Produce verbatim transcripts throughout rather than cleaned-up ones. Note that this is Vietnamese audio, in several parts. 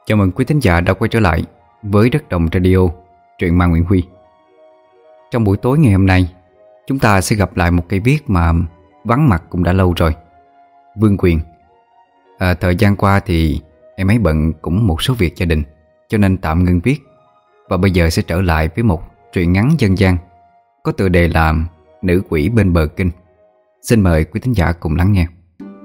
Chào mừng quý thính giả đã quay trở lại với Đất Đồng Radio, truyện ma Nguyễn Huy. Trong buổi tối ngày hôm nay, chúng ta sẽ gặp lại một cây viết mà vắng mặt cũng đã lâu rồi, Vương Quyền. à, Thời gian qua thì em ấy bận cũng một số việc gia đình, cho nên tạm ngưng viết. Và bây giờ sẽ trở lại với một truyện ngắn dân gian có tựa đề là Nữ Quỷ Bên Bờ Kinh. Xin mời quý thính giả cùng lắng nghe.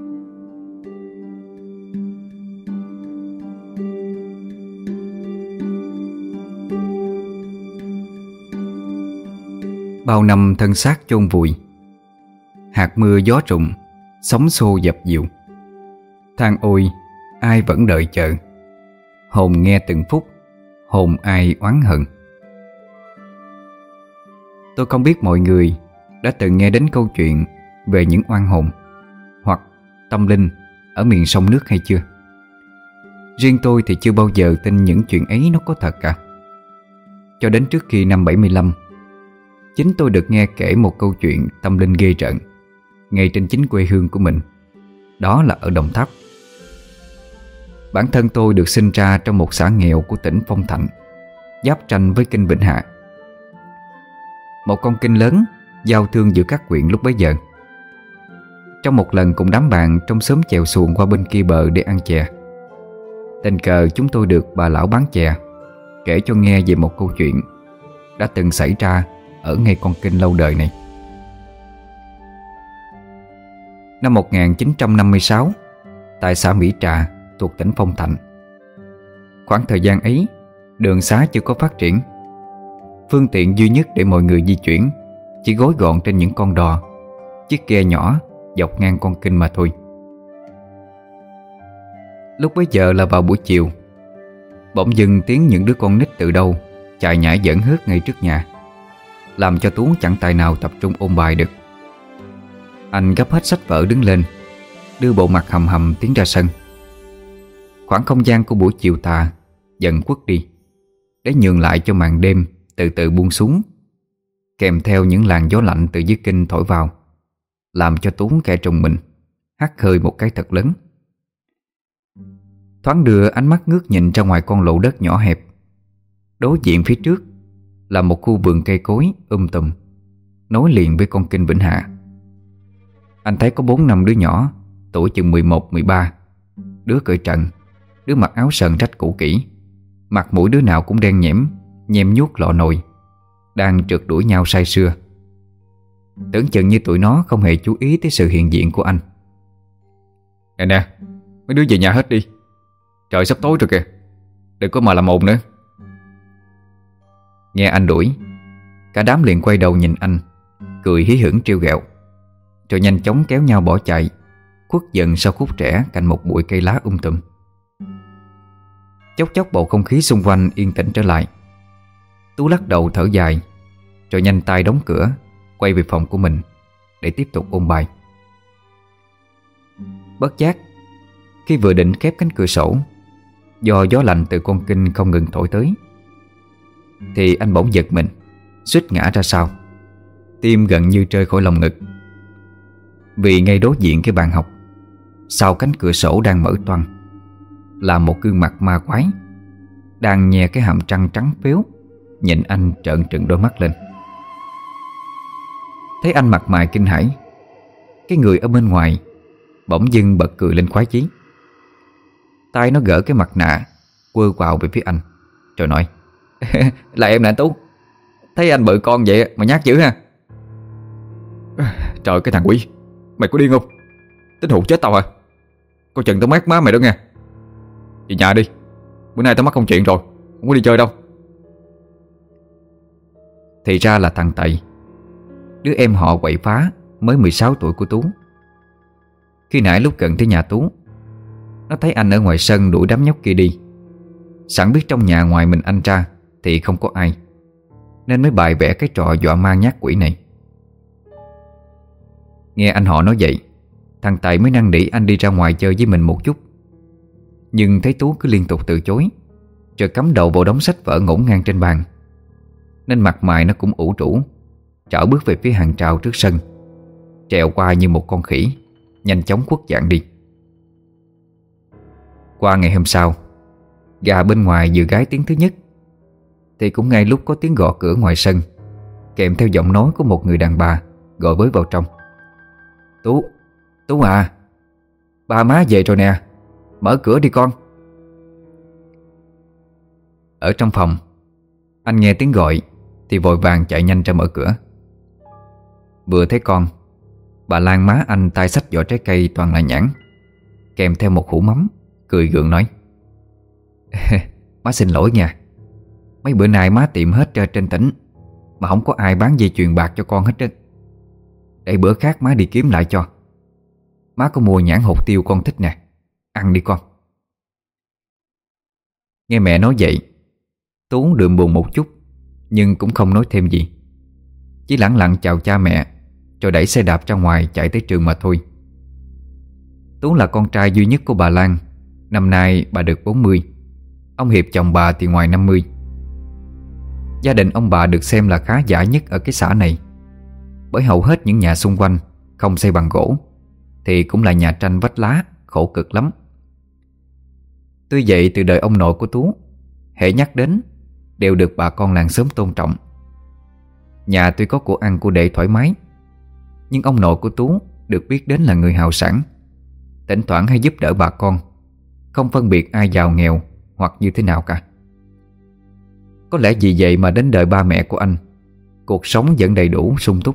Bao năm thân xác chôn vùi, hạt mưa gió trùng, sóng xô dập dìu. Than ôi ai vẫn đợi chờ, hồn nghe từng phút, hồn ai oán hận. Tôi không biết mọi người đã từng nghe đến câu chuyện về những oan hồn hoặc tâm linh ở miền sông nước hay chưa. Riêng tôi thì chưa bao giờ tin những chuyện ấy nó có thật cả. Cho đến trước khi năm bảy mươi lăm, chính tôi được nghe kể một câu chuyện tâm linh ghê rợn ngay trên chính quê hương của mình. Đó là ở Đồng Tháp. Bản thân tôi được sinh ra trong một xã nghèo của tỉnh Phong Thạnh, giáp ranh với kinh Vĩnh Hạ, một con kinh lớn giao thương giữa các huyện lúc bấy giờ. Trong một lần cùng đám bạn trong xóm chèo xuồng qua bên kia bờ để ăn chè, tình cờ chúng tôi được bà lão bán chè kể cho nghe về một câu chuyện đã từng xảy ra ở ngay con kinh lâu đời này. Năm một nghìn chín trăm năm mươi sáu, tại xã Mỹ Trà thuộc tỉnh Phong Thạnh, khoảng thời gian ấy đường xá chưa có phát triển. Phương tiện duy nhất để mọi người di chuyển chỉ gói gọn trên những con đò, chiếc ghe nhỏ dọc ngang con kinh mà thôi. Lúc bấy giờ là vào buổi chiều, bỗng dưng tiếng những đứa con nít từ đâu chạy nhảy giỡn hớt ngay trước nhà, làm cho Tú chẳng tài nào tập trung ôn bài được. Anh gấp hết sách vở đứng lên, đưa bộ mặt hầm hầm tiến ra sân. Khoảng không gian của buổi chiều tà dần khuất đi, để nhường lại cho màn đêm từ từ buông xuống, kèm theo những làn gió lạnh từ dưới kinh thổi vào, làm cho Tú kẻ trùng mình, hắt hơi một cái thật lớn. Thoáng đưa ánh mắt ngước nhìn ra ngoài con lộ đất nhỏ hẹp. Đối diện phía trước là một khu vườn cây cối um tùm, nối liền với con kinh Vĩnh Hạ. Anh thấy có bốn năm đứa nhỏ, tuổi chừng mười một, mười ba. Đứa cởi trần, đứa mặc áo sờn rách cũ kỹ, mặt mũi đứa nào cũng đen nhẽm, nhem nhuốc lọ nồi, đang trượt đuổi nhau say sưa. Tưởng chừng như tụi nó không hề chú ý tới sự hiện diện của anh. Nè nè, mấy đứa về nhà hết đi, trời sắp tối rồi kìa, đừng có mà làm ồn nữa. Nghe anh đuổi, cả đám liền quay đầu nhìn anh, cười hí hửng trêu ghẹo, rồi nhanh chóng kéo nhau bỏ chạy, khuất dần sau khúc rẽ cạnh một bụi cây lá um tùm. Chốc chốc bầu không khí xung quanh yên tĩnh trở lại. Tú lắc đầu thở dài, rồi nhanh tay đóng cửa, quay về phòng của mình để tiếp tục ôn bài. Bất giác, khi vừa định khép cánh cửa sổ, do gió lạnh từ con kinh không ngừng thổi tới, thì anh bỗng giật mình, suýt ngã ra sau, tim gần như rơi khỏi lồng ngực. Vì ngay đối diện cái bàn học, sau cánh cửa sổ đang mở toang, là một gương mặt ma quái đang nhè cái hàm răng trắng phếu nhìn anh trợn trừng đôi mắt lên. Thấy anh mặt mày kinh hãi, cái người ở bên ngoài bỗng dưng bật cười lên khoái chí. Tay nó gỡ cái mặt nạ, quơ quào về phía anh, rồi nói: Là em nè anh Tú, thấy anh bự con vậy mà nhát dữ ha. Trời, cái thằng quỷ, mày có điên không? Tính hụt chết tao à? Coi chừng tao mát má mày đó nghe. Về nhà đi, bữa nay tao mắc công chuyện rồi, không có đi chơi đâu. Thì ra là thằng Tày, đứa em họ quậy phá mới mười sáu tuổi của Tú. Khi nãy lúc gần tới nhà Tú, nó thấy anh ở ngoài sân đuổi đám nhóc kia đi. Sẵn biết trong nhà ngoài mình anh ra thì không có ai, nên mới bày vẽ cái trò dọa ma nhát quỷ này. Nghe anh họ nói vậy, thằng Tài mới năn nỉ anh đi ra ngoài chơi với mình một chút. Nhưng thấy Tú cứ liên tục từ chối, rồi cắm đầu vào đống sách vở ngổn ngang trên bàn, nên mặt mày nó cũng ủ rũ, chở bước về phía hàng rào trước sân, trèo qua như một con khỉ, nhanh chóng khuất dạng đi. Qua ngày hôm sau, Gà bên ngoài vừa gáy tiếng thứ nhất thì cũng ngay lúc có tiếng gõ cửa ngoài sân, kèm theo giọng nói của một người đàn bà gọi với vào trong. Tú, Tú à, ba má về rồi nè, mở cửa đi con. Ở trong phòng, anh nghe tiếng gọi thì vội vàng chạy nhanh ra mở cửa. Vừa thấy con, bà Lan má anh tay xách vỏ trái cây toàn là nhãn, kèm theo một hũ mắm, cười gượng nói: Má xin lỗi nha, mấy bữa nay má tiệm hết ra trên tỉnh mà không có ai bán dây chuyền bạc cho con hết trơn. Để bữa khác má đi kiếm lại cho. Má có mua nhãn hột tiêu con thích nè, ăn đi con. Nghe mẹ nói vậy, Tú đượm buồn một chút, nhưng cũng không nói thêm gì, chỉ lẳng lặng chào cha mẹ rồi đẩy xe đạp ra ngoài chạy tới trường mà thôi. Tú là con trai duy nhất của bà Lan. Năm nay bà được bốn mươi, ông Hiệp chồng bà thì ngoài năm mươi. Gia đình ông bà được xem là khá giả nhất ở cái xã này, bởi hầu hết những nhà xung quanh không xây bằng gỗ thì cũng là nhà tranh vách lá, khổ cực lắm. Tuy vậy, từ đời ông nội của Tú, hễ nhắc đến đều được bà con làng xóm tôn trọng. Nhà tuy có của ăn của để thoải mái, nhưng ông nội của Tú được biết đến là người hào sảng, thỉnh thoảng hay giúp đỡ bà con, không phân biệt ai giàu nghèo hoặc như thế nào cả. Có lẽ vì vậy mà đến đời ba mẹ của anh, cuộc sống vẫn đầy đủ sung túc.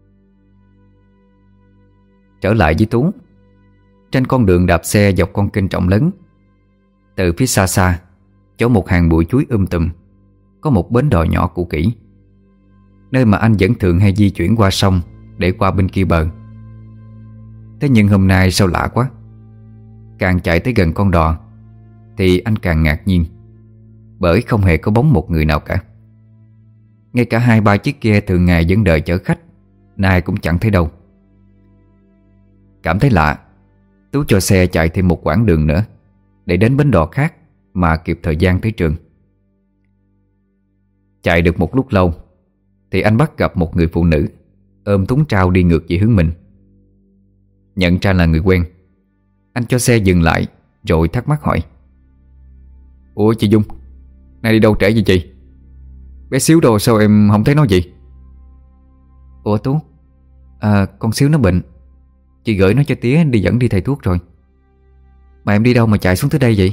Trở lại với Tú, trên con đường đạp xe dọc con kênh Trọng Lớn, từ phía xa xa, chỗ một hàng bụi chuối um tùm, có một bến đò nhỏ cũ kỹ, nơi mà anh vẫn thường hay di chuyển qua sông để qua bên kia bờ. Thế nhưng hôm nay sao lạ quá. Càng chạy tới gần con đò thì anh càng ngạc nhiên, bởi không hề có bóng một người nào cả. Ngay cả hai ba chiếc ghe thường ngày vẫn đợi chở khách, nay cũng chẳng thấy đâu. Cảm thấy lạ, Tú cho xe chạy thêm một quãng đường nữa để đến bến đò khác mà kịp thời gian tới trường. Chạy được một lúc lâu thì anh bắt gặp một người phụ nữ ôm thúng trao đi ngược về hướng mình. Nhận ra là người quen, anh cho xe dừng lại rồi thắc mắc hỏi: Ủa chị Dung, nay đi đâu trễ vậy chị? Bé Xíu đâu sao em không thấy nó gì? Ủa Tú, à, con Xíu nó bệnh, chị gửi nó cho tía đi dẫn đi thầy thuốc rồi. Mà em đi đâu mà chạy xuống tới đây vậy?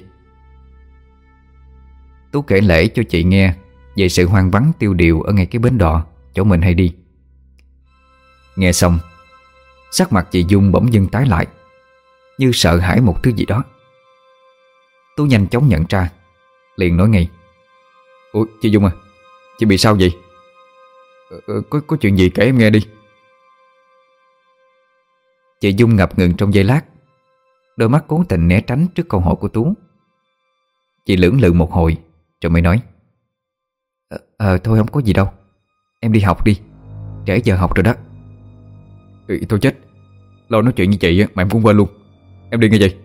Tú kể lể cho chị nghe về sự hoang vắng tiêu điều ở ngay cái bến đò chỗ mình hay đi. Nghe xong, sắc mặt chị Dung bỗng dưng tái lại, như sợ hãi một thứ gì đó. Tú nhanh chóng nhận ra, liền nói ngay: Ủa chị Dung à, chị bị sao vậy? Ờ, có, có chuyện gì kể em nghe đi. Chị Dung ngập ngừng trong giây lát, đôi mắt cố tình né tránh trước câu hỏi của Tú. Chị lưỡng lự một hồi rồi mới nói: Ờ, ờ thôi không có gì đâu, em đi học đi, trễ giờ học rồi đó. Ừ, thôi chết, lo nói chuyện với chị mà em cũng quên luôn. Em đi ngay vậy.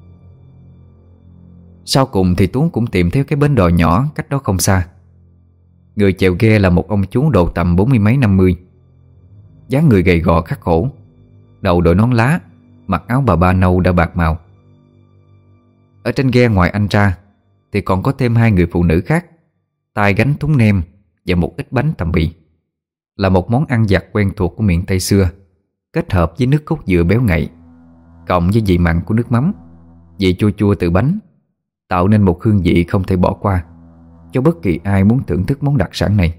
Sau cùng thì Tú cũng tìm theo cái bến đò nhỏ cách đó không xa. Người chèo ghe là một ông chú độ tầm bốn mươi mấy năm mươi, dáng người gầy gò khắc khổ, đầu đội nón lá, mặc áo bà ba nâu đã bạc màu. Ở trên ghe ngoài anh ra thì còn có thêm hai người phụ nữ khác, tay gánh thúng nem và một ít bánh tằm bì, là một món ăn vặt quen thuộc của miền Tây xưa, kết hợp với nước cốt dừa béo ngậy, cộng với vị mặn của nước mắm, vị chua chua từ bánh, tạo nên một hương vị không thể bỏ qua cho bất kỳ ai muốn thưởng thức món đặc sản này.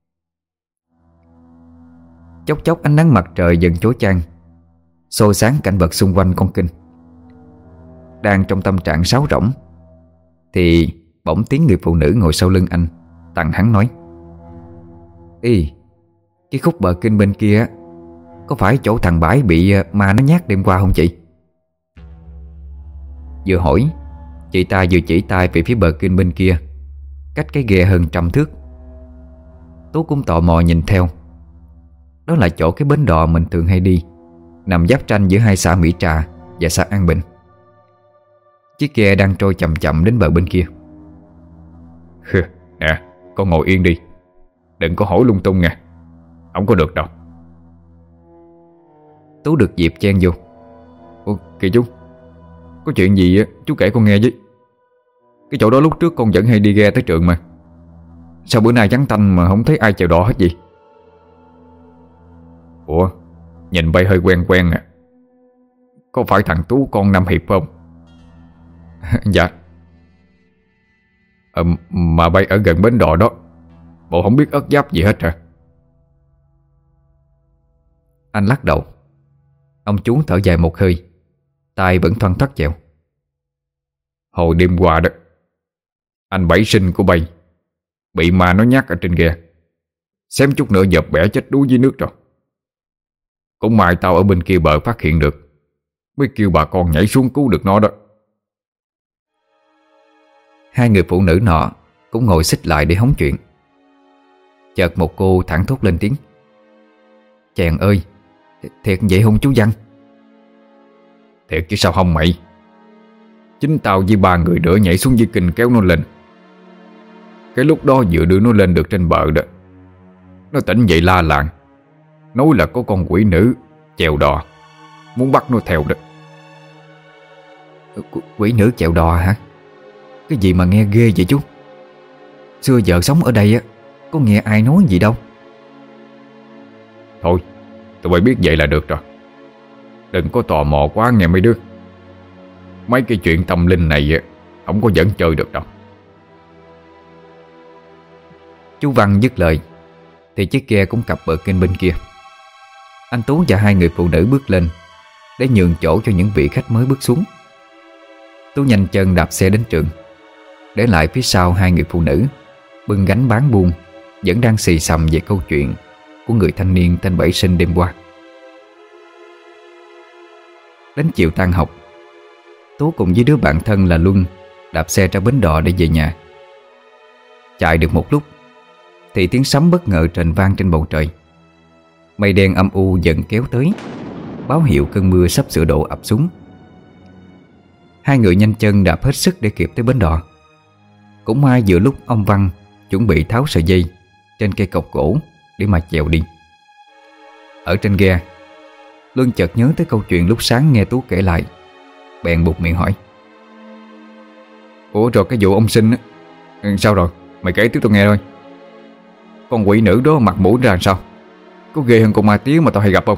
Chốc chốc ánh nắng mặt trời dần chói chang, soi sáng cảnh vật xung quanh con kênh. Đang trong tâm trạng sáo rỗng thì bỗng tiếng người phụ nữ ngồi sau lưng anh tằng hắn nói: Ê, cái khúc bờ kênh bên kia có phải chỗ thằng Bãi bị ma nó nhát đêm qua không chị? Vừa hỏi, chị ta vừa chỉ tay về phía bờ kênh bên kia, cách cái ghe hơn trăm thước. Tú cũng tò mò nhìn theo. Đó là chỗ cái bến đò mình thường hay đi, nằm giáp ranh giữa hai xã Mỹ Trà và xã An Bình. Chiếc ghe đang trôi chậm chậm đến bờ bên kia. Nè, con ngồi yên đi, đừng có hỏi lung tung nha, không có được đâu. Tú được dịp chen vô: Ủa kìa chú, có chuyện gì chú kể con nghe với. Cái chỗ đó lúc trước con vẫn hay đi ghe tới trường mà. Sao bữa nay vắng tanh mà không thấy ai chèo đò hết gì? Ủa, nhìn bay hơi quen quen à. Có phải thằng Tú con Nam Hiệp không? Dạ. ờ, Mà bay ở gần bến đò đó, bộ không biết ớt giáp gì hết hả? Anh lắc đầu. Ông chú thở dài một hơi, tay vẫn thoăn thoắt chèo. Hồi đêm qua đó, anh bảy sinh của bay bị ma nó nhát ở trên ghe, xém chút nữa dập bẻ chết đuối dưới nước rồi. Cũng may tao ở bên kia bờ phát hiện được, mới kêu bà con nhảy xuống cứu được nó đó. Hai người phụ nữ nọ cũng ngồi xích lại để hóng chuyện. Chợt một cô thẳng thốt lên tiếng: "Chàng ơi, thiệt vậy không chú Văn?" Thiệt chứ sao không mày. Chính tao với ba người nữa nhảy xuống dưới kinh kéo nó lên. Cái lúc đó vừa đưa nó lên được trên bờ đó, nó tỉnh dậy la làng, nói là có con quỷ nữ chèo đò muốn bắt nó theo đó. Qu- Quỷ nữ chèo đò hả? Cái gì mà nghe ghê vậy chú? Xưa giờ sống ở đây á, có nghe ai nói gì đâu. Thôi, tụi bay biết vậy là được rồi. Đừng có tò mò quá nghe mấy đứa. Mấy cái chuyện tâm linh này á, không có dẫn chơi được đâu. Chú Văn dứt lời thì chiếc ghe cũng cập bờ kênh bên kia. Anh Tú và hai người phụ nữ bước lên để nhường chỗ cho những vị khách mới bước xuống. Tú nhanh chân đạp xe đến trường, để lại phía sau hai người phụ nữ bưng gánh bán buôn, vẫn đang xì xầm về câu chuyện của người thanh niên tên Bảy Sinh đêm qua. Đến chiều tan học, Tú cùng với đứa bạn thân là Luân đạp xe ra bến đò để về nhà. Chạy được một lúc thì tiếng sấm bất ngờ rền vang trên bầu trời. Mây đen âm u dần kéo tới, báo hiệu cơn mưa sắp sửa đổ ập xuống. Hai người nhanh chân đạp hết sức để kịp tới bến đò. Cũng may giữa lúc ông Văn chuẩn bị tháo sợi dây trên cây cọc gỗ để mà chèo đi. Ở trên ghe, Luân chợt nhớ tới câu chuyện lúc sáng nghe Tú kể lại, bèn buột miệng hỏi: Ủa rồi cái vụ ông Sinh á, sao rồi? Mày kể tiếp tao nghe thôi. Con quỷ nữ đó mặt mũi ra làm sao? Có ghê hơn con ma tía mà tao hay gặp không?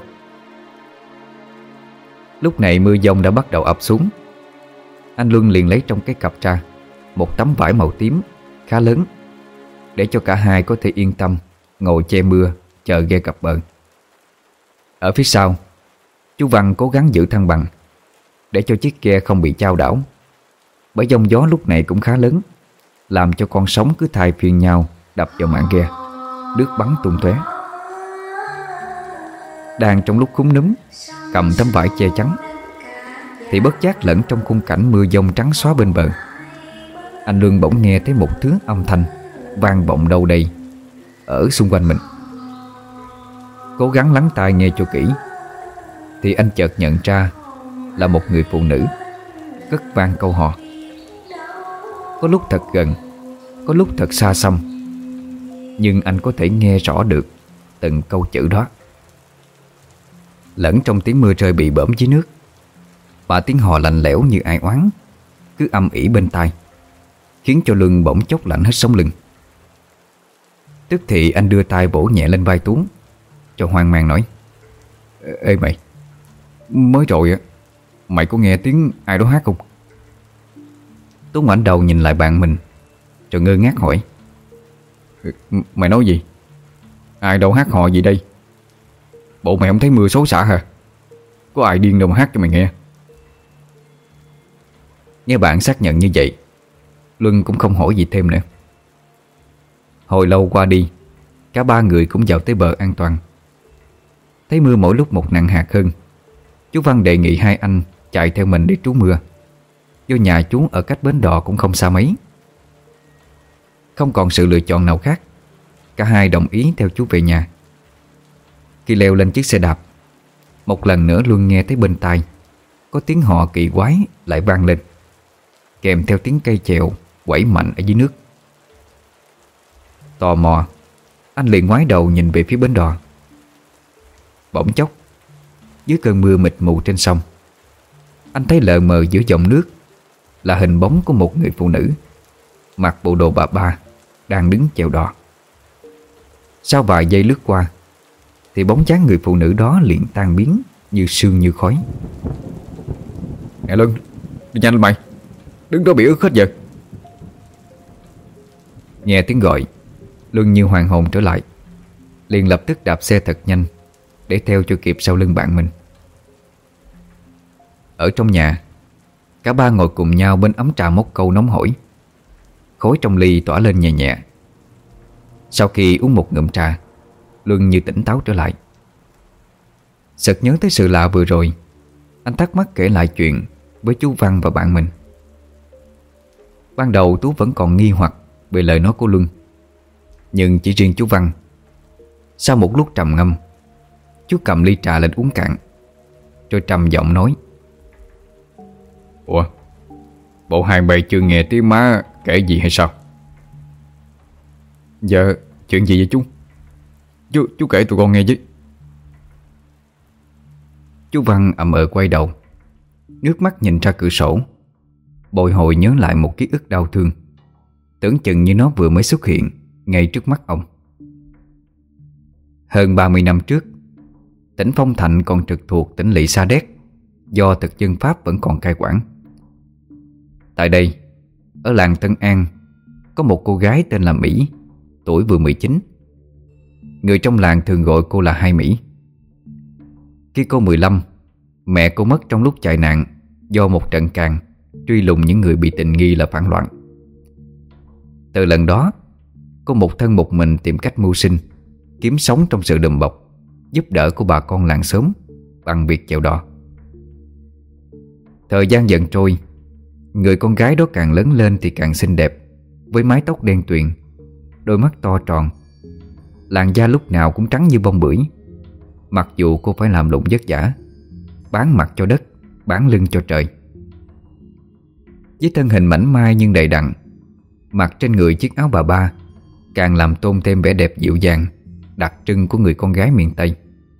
Lúc này mưa dông đã bắt đầu ập xuống. Anh Luân liền lấy trong cái cặp ra một tấm vải màu tím khá lớn, để cho cả hai có thể yên tâm ngồi che mưa chờ ghe cập bờ. Ở phía sau, chú Văn cố gắng giữ thăng bằng để cho chiếc ghe không bị chao đảo, bởi giông gió lúc này cũng khá lớn, làm cho con sóng cứ thay phiên nhau đập vào mạn ghe, nước bắn tung tóe. Đang trong lúc khúm núm cầm tấm vải che chắn, thì bất giác lẫn trong khung cảnh mưa dông trắng xóa bên bờ, anh Luân bỗng nghe thấy một thứ âm thanh vang vọng đâu đây ở xung quanh mình. Cố gắng lắng tai nghe cho kỹ thì anh chợt nhận ra là một người phụ nữ cất vang câu hò. Có lúc thật gần, có lúc thật xa xăm, nhưng anh có thể nghe rõ được từng câu chữ đó. Lẫn trong tiếng mưa rơi bị bõm dưới nước, và tiếng hò lạnh lẽo như ai oán cứ âm ỉ bên tai, khiến cho Luân bỗng chốc lạnh hết sống lưng. Tức thì anh đưa tay vỗ nhẹ lên vai Tú, cho hoang mang nói: Ê mày, mới rồi á, mày có nghe tiếng ai đó hát không? Tú ngoảnh đầu nhìn lại bạn mình, rồi ngơ ngác hỏi: Mày nói gì? Ai đâu hát hò gì đây? Bộ mày không thấy mưa xối xả hả? Có ai điên đâu mà hát cho mày nghe? Nghe bạn xác nhận như vậy, Luân cũng không hỏi gì thêm nữa. Hồi lâu qua đi, cả ba người cũng vào tới bờ an toàn. Thấy mưa mỗi lúc một nặng hạt hơn, chú Văn đề nghị hai anh chạy theo mình để trú mưa, do nhà chú ở cách bến đò cũng không xa mấy. Không còn sự lựa chọn nào khác, cả hai đồng ý theo chú về nhà. Khi leo lên chiếc xe đạp, một lần nữa Luân nghe thấy bên tai có tiếng hò kỳ quái lại vang lên, kèm theo tiếng cây chèo quẩy mạnh ở dưới nước. Tò mò, anh liền ngoái đầu nhìn về phía bến đò. Bỗng chốc, dưới cơn mưa mịt mù trên sông, anh thấy lờ mờ giữa dòng nước là hình bóng của một người phụ nữ mặc bộ đồ bà ba, đang đứng chèo đò. Sau vài giây lướt qua thì bóng dáng người phụ nữ đó liền tan biến như sương như khói. Nè Luân, đi nhanh lên mày, đứng đó bị ướt hết giờ. Nghe tiếng gọi, Luân như hoàn hồn trở lại, liền lập tức đạp xe thật nhanh để theo cho kịp sau lưng bạn mình. Ở trong nhà, cả ba ngồi cùng nhau bên ấm trà mốc câu nóng hổi. Khói trong ly tỏa lên nhẹ nhẹ. Sau khi uống một ngụm trà, Luân như tỉnh táo trở lại. Sực nhớ tới sự lạ vừa rồi, anh thắc mắc kể lại chuyện với chú Văn và bạn mình. Ban đầu Tú vẫn còn nghi hoặc về lời nói của Luân, nhưng chỉ riêng chú Văn, sau một lúc trầm ngâm, chú cầm ly trà lên uống cạn, rồi trầm giọng nói: Ủa, bộ hai bầy chưa nghe tiếng má kể gì hay sao? Dạ, chuyện gì vậy chú? Chú, chú kể tụi con nghe chứ. Chú Văn ậm ờ quay đầu, nước mắt nhìn ra cửa sổ, bồi hồi nhớ lại một ký ức đau thương, tưởng chừng như nó vừa mới xuất hiện ngay trước mắt ông. Hơn ba mươi năm trước, tỉnh Phong Thạnh còn trực thuộc tỉnh lỵ Sa Đéc, do thực dân Pháp vẫn còn cai quản. Tại đây, ở làng Tân An, có một cô gái tên là Mỹ, tuổi vừa mười chín. Người trong làng thường gọi cô là Hai Mỹ. Khi cô mười lăm, mẹ cô mất trong lúc chạy nạn do một trận càn truy lùng những người bị tình nghi là phản loạn. Từ lần đó, cô một thân một mình tìm cách mưu sinh, kiếm sống trong sự đùm bọc, giúp đỡ của bà con làng xóm bằng việc chèo đò. Thời gian dần trôi, người con gái đó càng lớn lên thì càng xinh đẹp, với mái tóc đen tuyền, đôi mắt to tròn, làn da lúc nào cũng trắng như bông bưởi. Mặc dù cô phải làm lụng vất vả, bán mặt cho đất, bán lưng cho trời. Với thân hình mảnh mai nhưng đầy đặn, mặc trên người chiếc áo bà ba càng làm tôn thêm vẻ đẹp dịu dàng, đặc trưng của người con gái miền Tây.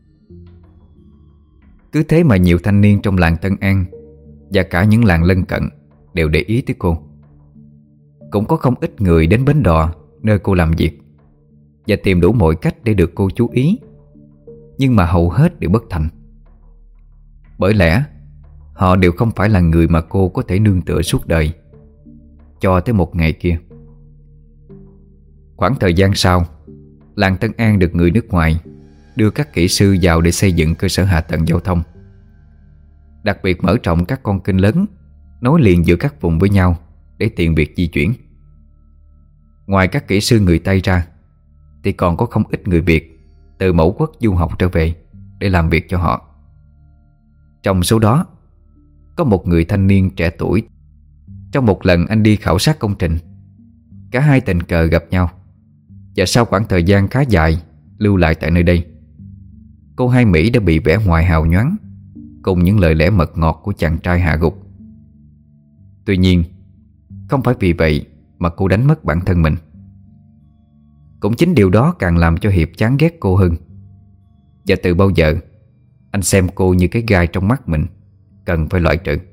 Cứ thế mà nhiều thanh niên trong làng Tân An và cả những làng lân cận đều để ý tới cô. Cũng có không ít người đến bến đò nơi cô làm việc và tìm đủ mọi cách để được cô chú ý, nhưng mà hầu hết đều bất thành. Bởi lẽ họ đều không phải là người mà cô có thể nương tựa suốt đời. Cho tới một ngày kia, khoảng thời gian sau, làng Tân An được người nước ngoài đưa các kỹ sư vào để xây dựng cơ sở hạ tầng giao thông, đặc biệt mở rộng các con kênh lớn nối liền giữa các vùng với nhau để tiện việc di chuyển. Ngoài các kỹ sư người Tây ra thì còn có không ít người Việt từ mẫu quốc du học trở về để làm việc cho họ. Trong số đó có một người thanh niên trẻ tuổi. Trong một lần anh đi khảo sát công trình, cả hai tình cờ gặp nhau, và sau khoảng thời gian khá dài lưu lại tại nơi đây, cô Hai Mỹ đã bị vẻ ngoài hào nhoáng cùng những lời lẽ mật ngọt của chàng trai hạ gục. Tuy nhiên, không phải vì vậy mà cô đánh mất bản thân mình. Cũng chính điều đó càng làm cho Hiệp chán ghét cô hơn. Và từ bao giờ anh xem cô như cái gai trong mắt mình, cần phải loại trừ.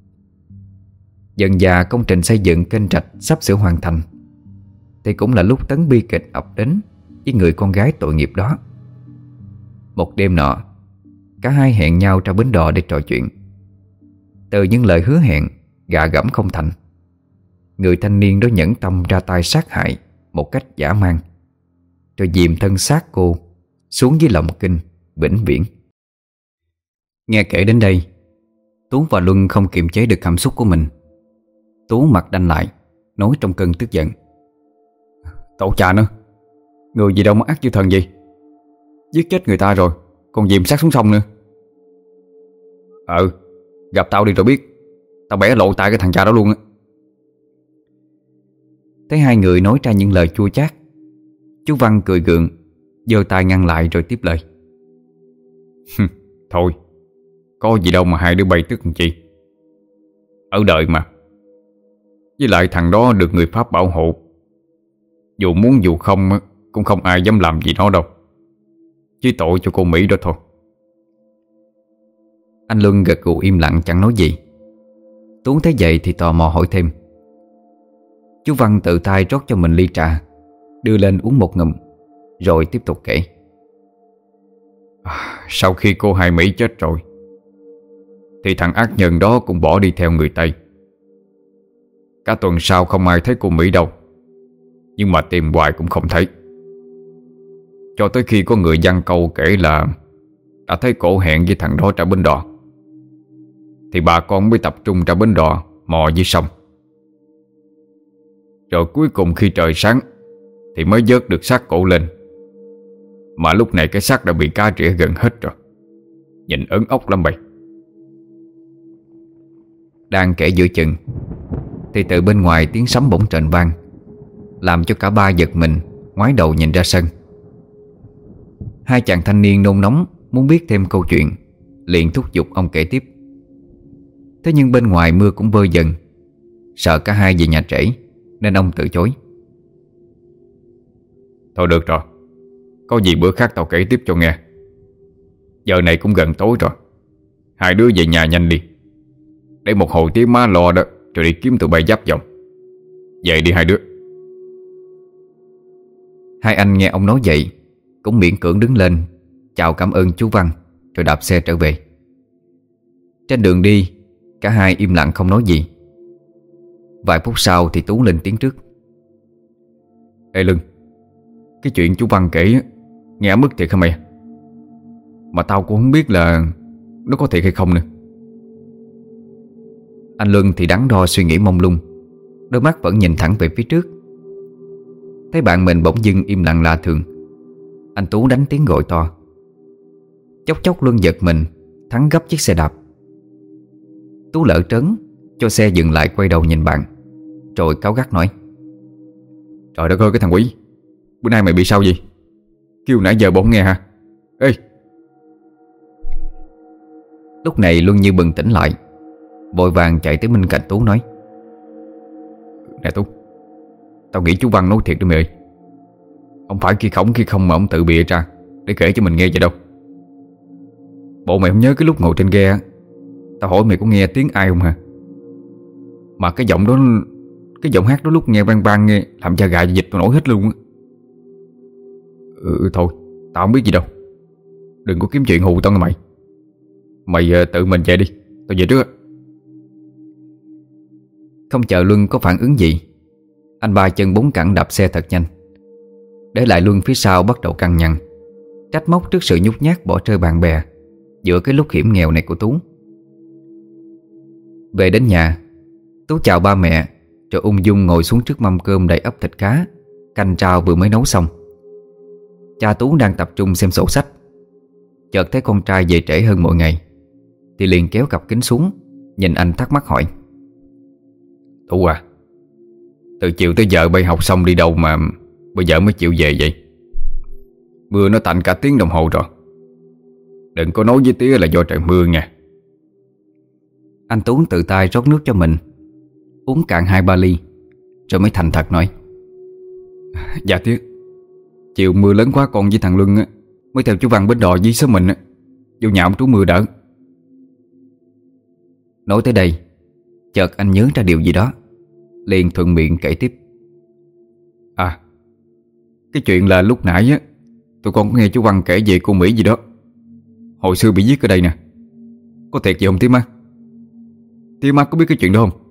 Dần dà công trình xây dựng kênh rạch sắp sửa hoàn thành, thì cũng là lúc tấn bi kịch ập đến với người con gái tội nghiệp đó. Một đêm nọ, cả hai hẹn nhau ra bến đò để trò chuyện. Từ những lời hứa hẹn gạ gẫm không thành, người thanh niên đó nhẫn tâm ra tay sát hại một cách dã man, rồi dìm thân xác cô xuống dưới lòng kinh vĩnh viễn. Nghe kể đến đây, Tú và Luân không kiềm chế được cảm xúc của mình. Tú mặt đanh lại, nói trong cơn tức giận: Tổ cha nữa, người gì đâu mà ác như thần gì. Giết chết người ta rồi còn dìm xác xuống sông nữa. Ừ, gặp tao đi rồi biết. Tao bẻ lộ tại cái thằng cha đó luôn á. Thấy hai người nói ra những lời chua chát, chú Văn cười gượng, giơ tay ngăn lại rồi tiếp lời: Thôi, có gì đâu mà hai đứa bay tức làm chi. Ở đời mà. Với lại thằng đó được người Pháp bảo hộ, dù muốn dù không cũng không ai dám làm gì nó đâu. Chỉ tội cho cô Mỹ đó thôi. Anh Luân gật gù im lặng chẳng nói gì. Tú thấy vậy thì tò mò hỏi thêm: Chú Văn tự tay rót cho mình ly trà, đưa lên uống một ngụm, rồi tiếp tục kể. À, sau khi cô Hai Mỹ chết rồi thì thằng ác nhân đó cũng bỏ đi theo người Tây. Cả tuần sau không ai thấy cô Mỹ đâu, nhưng mà tìm hoài cũng không thấy. Cho tới khi có người văn câu kể là đã thấy cổ hẹn với thằng đó ra bến đò, thì bà con mới tập trung ra bến đò mò dưới sông. Rồi cuối cùng khi trời sáng thì mới vớt được xác cổ lên. Mà lúc này cái xác đã bị cá rỉa gần hết rồi, nhìn ớn ốc lắm mày. Đang kể giữa chừng thì từ bên ngoài tiếng sấm bỗng trền vang, làm cho cả ba giật mình, ngoái đầu nhìn ra sân. Hai chàng thanh niên nôn nóng muốn biết thêm câu chuyện, liền thúc giục ông kể tiếp. Thế nhưng bên ngoài mưa cũng vơi dần, sợ cả hai về nhà trễ nên ông từ chối. Thôi được rồi, có gì bữa khác tao kể tiếp cho nghe. Giờ này cũng gần tối rồi, hai đứa về nhà nhanh đi, để một hồi tía má lo đó, rồi đi kiếm tụi bay giáp vòng. Vậy đi hai đứa. Hai anh nghe ông nói vậy cũng miễn cưỡng đứng lên chào cảm ơn chú Văn, rồi đạp xe trở về. Trên đường đi, cả hai im lặng không nói gì. Vài phút sau thì Tú lên tiếng trước. Ê Lưng, cái chuyện chú Văn kể nghe mức thiệt hả mày? Mà tao cũng không biết là nó có thiệt hay không nữa. Anh Luân thì đắn đo suy nghĩ mông lung, đôi mắt vẫn nhìn thẳng về phía trước. Thấy bạn mình bỗng dưng im lặng lạ thường, anh Tú đánh tiếng gọi to. Chốc chốc Luân giật mình, thắng gấp chiếc xe đạp. Tú lỡ trớn, cho xe dừng lại, quay đầu nhìn bạn, rồi cáu gắt nói. Trời đất ơi cái thằng quỷ, bữa nay mày bị sao gì? Kêu nãy giờ bỗng nghe hả? Ê! Lúc này Luân như bừng tỉnh lại, vội vàng chạy tới bên cạnh Tú nói. Nè Tú, tao nghĩ chú Văn nói thiệt đó mày ơi. Không phải khi khổng khi không mà ông tự bịa ra để kể cho mình nghe vậy đâu. Bộ mày không nhớ cái lúc ngồi trên ghe, tao hỏi mày có nghe tiếng ai không hả? Mà cái giọng đó, cái giọng hát đó lúc nghe vang vang nghe làm da gà dịch tao nổi hết luôn á. Ừ thôi, tao không biết gì đâu. Đừng có kiếm chuyện hù tao nghe mày. Mày uh, tự mình về đi, tao về trước á. Không chờ Luân có phản ứng gì, anh ba chân bốn cẳng đạp xe thật nhanh, để lại Luân phía sau bắt đầu căng nhằn, trách móc trước sự nhút nhát bỏ rơi bạn bè giữa cái lúc hiểm nghèo này của Tú. Về đến nhà, Tú chào ba mẹ, rồi ung dung ngồi xuống trước mâm cơm đầy ắp thịt cá, canh rau vừa mới nấu xong. Cha Tú đang tập trung xem sổ sách, chợt thấy con trai về trễ hơn mọi ngày, thì liền kéo cặp kính xuống, nhìn anh thắc mắc hỏi. Tú à, từ chiều tới giờ bay học xong đi đâu mà bây giờ mới chịu về vậy? Mưa nó tạnh cả tiếng đồng hồ rồi. Đừng có nói với tía là do trời mưa nha. Anh Tú tự tay rót nước cho mình, uống cạn hai ba ly, rồi mới thành thật nói. Dạ tía, chiều mưa lớn quá con với thằng Luân á mới theo chú Văn bến đò với sớm mình á vô nhà ông trú mưa đỡ. Nói tới đây, chợt anh nhớ ra điều gì đó, liền thuận miệng kể tiếp. À, cái chuyện là lúc nãy á tụi con có nghe chú Văn kể về cô Mỹ gì đó, hồi xưa bị giết ở đây nè. Có thiệt gì không tía má? Tía má có biết cái chuyện đó không?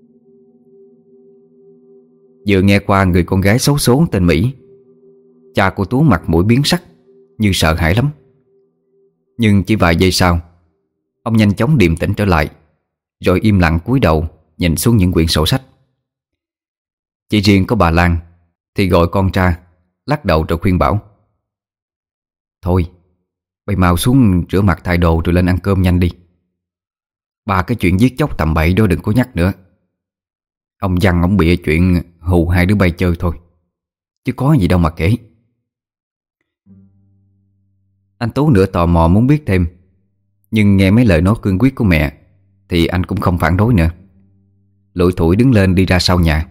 Vừa nghe qua người con gái xấu số tên Mỹ, cha của Tú mặt mũi biến sắc, như sợ hãi lắm. Nhưng chỉ vài giây sau, ông nhanh chóng điềm tĩnh trở lại, rồi im lặng cúi đầu nhìn xuống những quyển sổ sách. Chỉ riêng có bà Lan thì gọi con ra, lắc đầu rồi khuyên bảo. Thôi, bây mau xuống rửa mặt thay đồ rồi lên ăn cơm nhanh đi. Ba cái chuyện giết chóc tầm bậy đó đừng có nhắc nữa. Ông Văn ông bịa chuyện hù hai đứa bay chơi thôi, chứ có gì đâu mà kể. Anh Tú nửa tò mò muốn biết thêm, nhưng nghe mấy lời nói cương quyết của mẹ thì anh cũng không phản đối nữa, lủi thủi đứng lên đi ra sau nhà.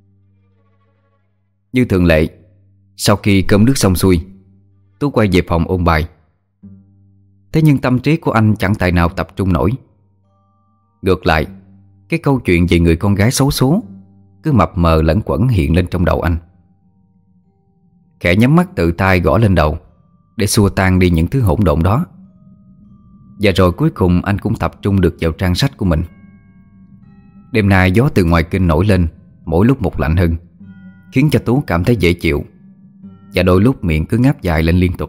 Như thường lệ, sau khi cơm nước xong xuôi, Tú quay về phòng ôn bài. Thế nhưng tâm trí của anh chẳng tài nào tập trung nổi. Ngược lại, cái câu chuyện về người con gái xấu số cứ mập mờ lẫn quẩn hiện lên trong đầu anh. Khẽ nhắm mắt tự tay gõ lên đầu để xua tan đi những thứ hỗn độn đó. Và rồi cuối cùng anh cũng tập trung được vào trang sách của mình. Đêm nay gió từ ngoài kinh nổi lên, mỗi lúc một lạnh hơn, khiến cho Tú cảm thấy dễ chịu. Và đôi lúc miệng cứ ngáp dài lên liên tục.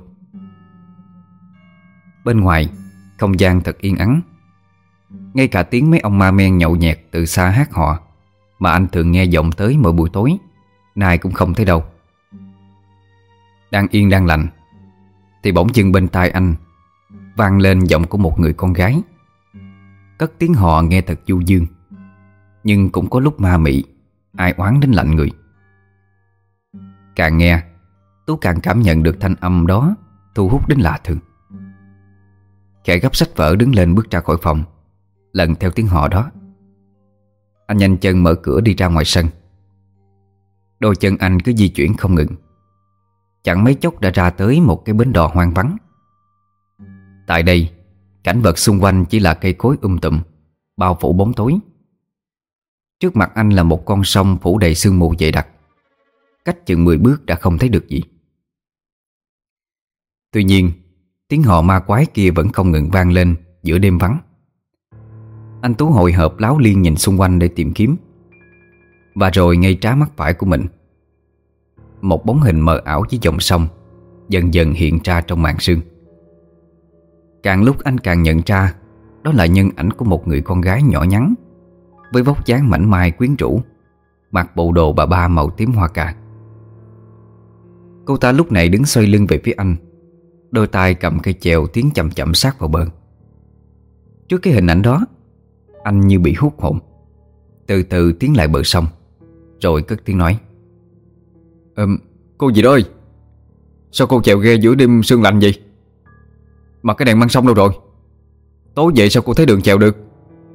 Bên ngoài, không gian thật yên ắng. Ngay cả tiếng mấy ông ma men nhậu nhẹt từ xa hát hò mà anh thường nghe vọng tới mỗi buổi tối, nay cũng không thấy đâu. Đang yên đang lành thì bỗng dưng bên tai anh vang lên giọng của một người con gái. Cất tiếng hò nghe thật du dương, nhưng cũng có lúc ma mị, ai oán đến lạnh người. Càng nghe, Tú càng cảm nhận được thanh âm đó thu hút đến lạ thường. Khẽ gấp sách vở đứng lên bước ra khỏi phòng, lần theo tiếng hò đó. Anh nhanh chân mở cửa đi ra ngoài sân. Đôi chân anh cứ di chuyển không ngừng. Chẳng mấy chốc đã ra tới một cái bến đò hoang vắng. Tại đây, cảnh vật xung quanh chỉ là cây cối um tùm, bao phủ bóng tối. Trước mặt anh là một con sông phủ đầy sương mù dày đặc. Cách chừng mười bước đã không thấy được gì. Tuy nhiên, tiếng hò ma quái kia vẫn không ngừng vang lên giữa đêm vắng. Anh Tú hồi hộp láo liên nhìn xung quanh để tìm kiếm. Và rồi ngay trá mắt phải của mình, một bóng hình mờ ảo dưới dòng sông dần dần hiện ra trong màn sương. Càng lúc anh càng nhận ra đó là nhân ảnh của một người con gái nhỏ nhắn, với vóc dáng mảnh mai quyến rũ, mặc bộ đồ bà ba màu tím hoa cà. Cô ta lúc này đứng xoay lưng về phía anh, đôi tay cầm cây chèo tiến chậm chậm sát vào bờ. Trước cái hình ảnh đó, anh như bị hút hồn, từ từ tiến lại bờ sông, rồi cất tiếng nói: Ừm, cô gì đó ơi, sao cô chèo ghe giữa đêm sương lạnh vậy? Mà cái đèn măng sông đâu rồi? Tối vậy sao cô thấy đường chèo được?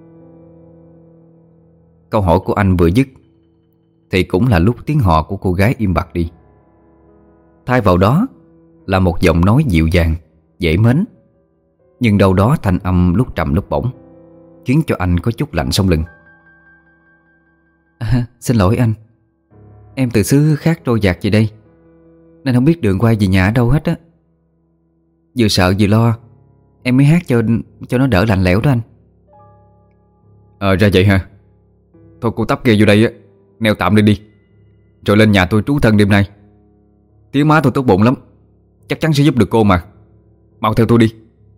Câu hỏi của anh vừa dứt thì cũng là lúc tiếng hò của cô gái im bặt đi. Thay vào đó là một giọng nói dịu dàng, dễ mến, nhưng đâu đó thanh âm lúc trầm lúc bổng, khiến cho anh có chút lạnh sống lưng. À, xin lỗi anh, em từ xứ khác trôi dạt về đây, nên không biết đường quay về nhà ở đâu hết á. Vừa sợ vừa lo, em mới hát cho cho nó đỡ lạnh lẽo đó anh. Ờ ra vậy hả? Thôi cô tấp ghe vô đây á, neo tạm đi đi, rồi lên nhà tôi trú thân đêm nay. Tía má tôi tốt bụng lắm, chắc chắn sẽ giúp được cô mà. Mau theo tôi đi.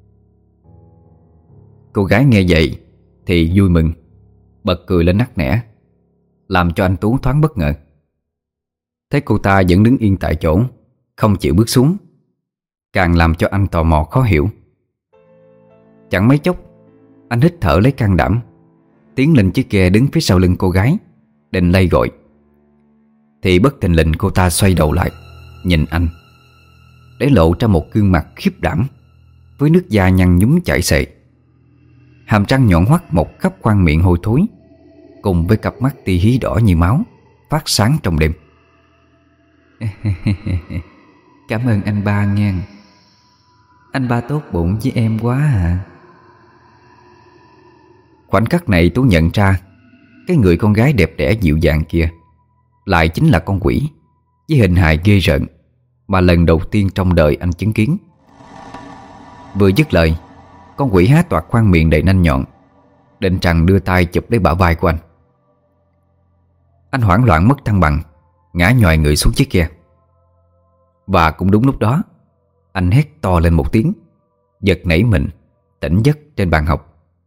Cô gái nghe vậy thì vui mừng, bật cười lên nắc nẻ, làm cho anh Tú thoáng bất ngờ. Thấy cô ta vẫn đứng yên tại chỗ, không chịu bước xuống, càng làm cho anh tò mò khó hiểu. Chẳng mấy chốc, anh hít thở lấy can đảm, tiến lên chiếc ghe đứng phía sau lưng cô gái, định lay gọi. Thì bất thình lình cô ta xoay đầu lại, nhìn anh, để lộ ra một gương mặt khiếp đảm, với nước da nhăn nhúm chảy xệ, hàm răng nhọn hoắt một khắp khoang miệng hôi thối, cùng với cặp mắt ti hí đỏ như máu, phát sáng trong đêm. Cảm ơn anh ba nghe. Anh ba tốt bụng với em quá à. Khoảnh khắc này Tú nhận ra cái người con gái đẹp đẽ dịu dàng kia lại chính là con quỷ với hình hài ghê rợn mà lần đầu tiên trong đời anh chứng kiến. Vừa dứt lời, con quỷ há toạc khoang miệng đầy nanh nhọn, định rằng đưa tay chụp lấy bả vai của anh. Anh hoảng loạn mất thăng bằng, ngã nhòi người xuống chiếc ghe. Và cũng đúng lúc đó, anh hét to lên một tiếng, giật nảy mình, tỉnh giấc trên bàn học.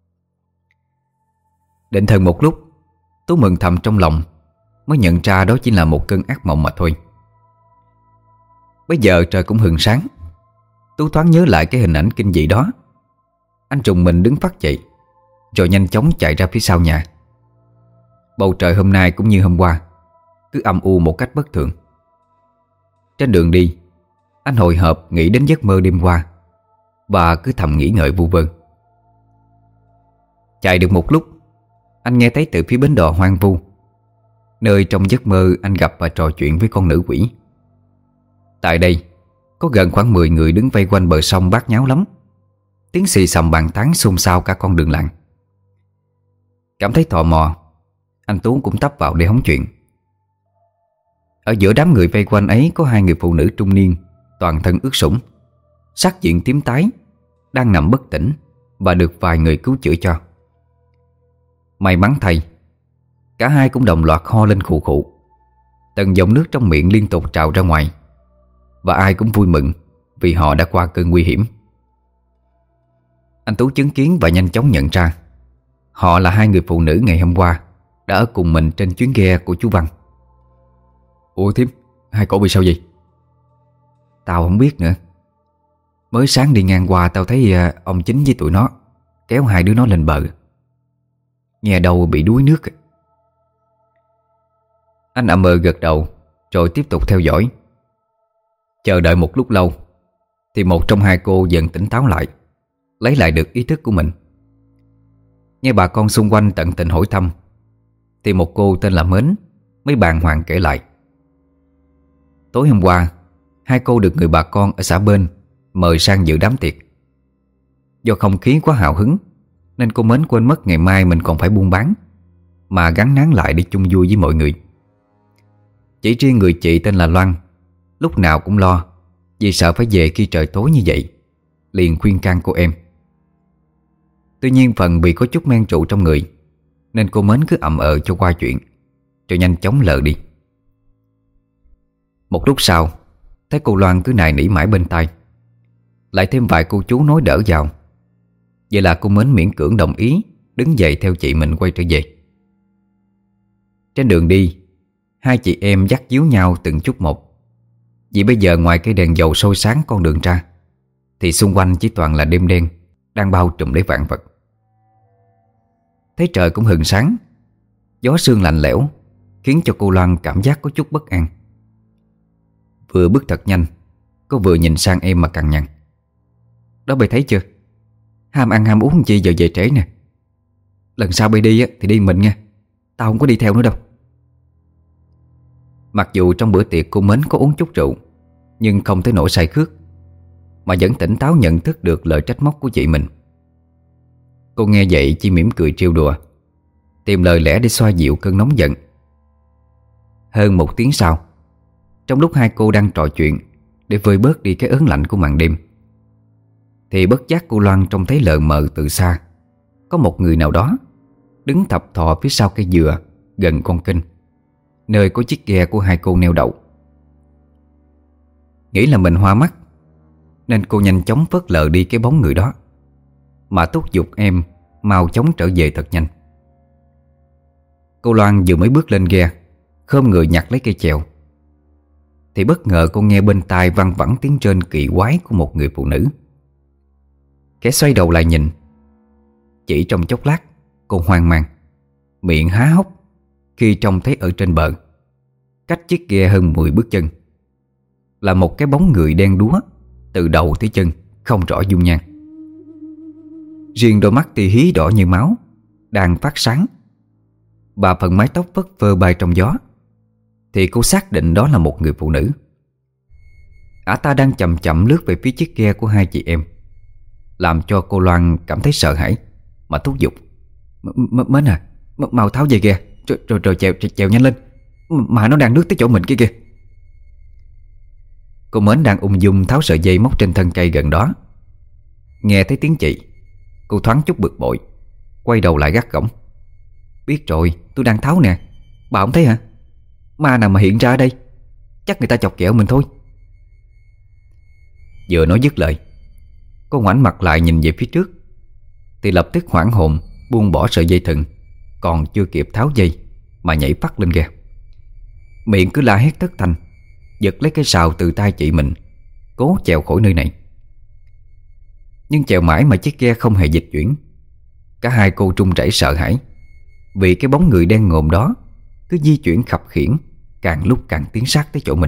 Định thần một lúc, Tú mừng thầm trong lòng, mới nhận ra đó chỉ là một cơn ác mộng mà thôi. Bây giờ trời cũng hừng sáng, Tú thoáng nhớ lại cái hình ảnh kinh dị đó. Anh trùng mình đứng phắt dậy, rồi nhanh chóng chạy ra phía sau nhà. Bầu trời hôm nay cũng như hôm qua, cứ âm u một cách bất thường. Trên đường đi, anh hồi hộp nghĩ đến giấc mơ đêm qua, và cứ thầm nghĩ ngợi vu vơ. Chạy được một lúc, anh nghe thấy từ phía bến đò hoang vu, nơi trong giấc mơ anh gặp và trò chuyện với con nữ quỷ. Tại đây, có gần khoảng mười người đứng vây quanh bờ sông bát nháo lắm. Tiếng xì xầm bàn tán xôn xao cả con đường làng. Cảm thấy tò mò, anh Tú cũng tấp vào để hóng chuyện. Ở giữa đám người vây quanh ấy có hai người phụ nữ trung niên, toàn thân ướt sũng, sắc diện tím tái, đang nằm bất tỉnh và được vài người cứu chữa cho. May mắn thay, cả hai cũng đồng loạt ho lên khụ khụ. Từng dòng nước trong miệng liên tục trào ra ngoài, và ai cũng vui mừng vì họ đã qua cơn nguy hiểm. Anh Tú chứng kiến và nhanh chóng nhận ra họ là hai người phụ nữ ngày hôm qua đã ở cùng mình trên chuyến ghe của chú Văn. Ủa Thím, hai cổ bị sao vậy? Tao không biết nữa. Mới sáng đi ngang qua tao thấy ông Chính với tụi nó kéo hai đứa nó lên bờ. Nghe đâu bị đuối nước. Anh ậm ừ gật đầu rồi tiếp tục theo dõi. Chờ đợi một lúc lâu thì một trong hai cô dần tỉnh táo lại, lấy lại được ý thức của mình. Nghe bà con xung quanh tận tình hỏi thăm thì một cô tên là Mến mới bàng hoàng kể lại. Tối hôm qua, hai cô được người bà con ở xã bên mời sang dự đám tiệc. Do không khí quá hào hứng nên cô Mến quên mất ngày mai mình còn phải buôn bán, mà gắn nán lại để chung vui với mọi người. Chỉ riêng người chị tên là Loan lúc nào cũng lo vì sợ phải về khi trời tối như vậy, liền khuyên can cô em. Tuy nhiên phần vì có chút men rượu trong người nên cô Mến cứ ậm ờ cho qua chuyện, rồi nhanh chóng lờ đi. Một lúc sau, thấy cô Loan cứ nài nỉ mãi bên tai, lại thêm vài cô chú nói đỡ vào. Vậy là cô Mến miễn cưỡng đồng ý đứng dậy theo chị mình quay trở về. Trên đường đi, hai chị em dắt díu nhau từng chút một. Vì bây giờ ngoài cây đèn dầu soi sáng con đường ra thì xung quanh chỉ toàn là đêm đen đang bao trùm lấy vạn vật. Thấy trời cũng hừng sáng, gió sương lạnh lẽo khiến cho cô Loan cảm giác có chút bất an. Vừa bước thật nhanh, cô vừa nhìn sang em mà cằn nhằn. Đó bay thấy chưa? Ham ăn ham uống chi giờ về trễ nè. Lần sau bay đi thì đi mình nha, tao không có đi theo nữa đâu. Mặc dù trong bữa tiệc cô Mến có uống chút rượu, nhưng không tới nỗi say khước, mà vẫn tỉnh táo nhận thức được lời trách móc của chị mình. Cô nghe vậy chỉ mỉm cười trêu đùa, tìm lời lẽ để xoa dịu cơn nóng giận. Hơn một tiếng sau, trong lúc hai cô đang trò chuyện để vơi bớt đi cái ớn lạnh của màn đêm, thì bất giác cô Loan trông thấy lờ mờ từ xa có một người nào đó đứng thập thò phía sau cây dừa gần con kênh, nơi có chiếc ghe của hai cô neo đậu. Nghĩ là mình hoa mắt nên cô nhanh chóng phớt lờ đi cái bóng người đó, mà thúc giục em mau chóng trở về thật nhanh. Cô Loan vừa mới bước lên ghe, khom người nhặt lấy cây chèo, thì bất ngờ cô nghe bên tai văng vẳng tiếng rên kỳ quái của một người phụ nữ. Khẽ xoay đầu lại nhìn, chỉ trong chốc lát cô hoang mang, miệng há hốc khi trông thấy ở trên bờ, cách chiếc ghe hơn mười bước chân, là một cái bóng người đen đúa từ đầu tới chân, không rõ dung nhan. Riêng đôi mắt tì hí đỏ như máu đang phát sáng, và phần mái tóc phất phơ bay trong gió, thì cô xác định đó là một người phụ nữ. Ả ta đang chậm chậm lướt về phía chiếc ghe của hai chị em, làm cho cô Loan cảm thấy sợ hãi mà thúc giục. Mến à, mau tháo dây ghe rồi, rồi, rồi chèo, chèo nhanh lên, mà nó đang nước tới chỗ mình kia kìa. Cô Mến đang ung dung tháo sợi dây móc trên thân cây gần đó. Nghe thấy tiếng chị, cô thoáng chút bực bội, quay đầu lại gắt gỏng. Biết rồi, tôi đang tháo nè, bà không thấy hả? Ma nào mà hiện ra ở đây, chắc người ta chọc ghẹo mình thôi. Vừa nói dứt lời, cô ngoảnh mặt lại nhìn về phía trước, thì lập tức hoảng hồn buông bỏ sợi dây thừng, còn chưa kịp tháo dây mà nhảy phắt lên ghe, miệng cứ la hét thất thanh, giật lấy cái sào từ tay chị mình, cố chèo khỏi nơi này. Nhưng chèo mãi mà chiếc ghe không hề dịch chuyển. Cả hai cô trung rẩy sợ hãi, vì cái bóng người đen ngòm đó cứ di chuyển khập khiễng, càng lúc càng tiến sát tới chỗ mình.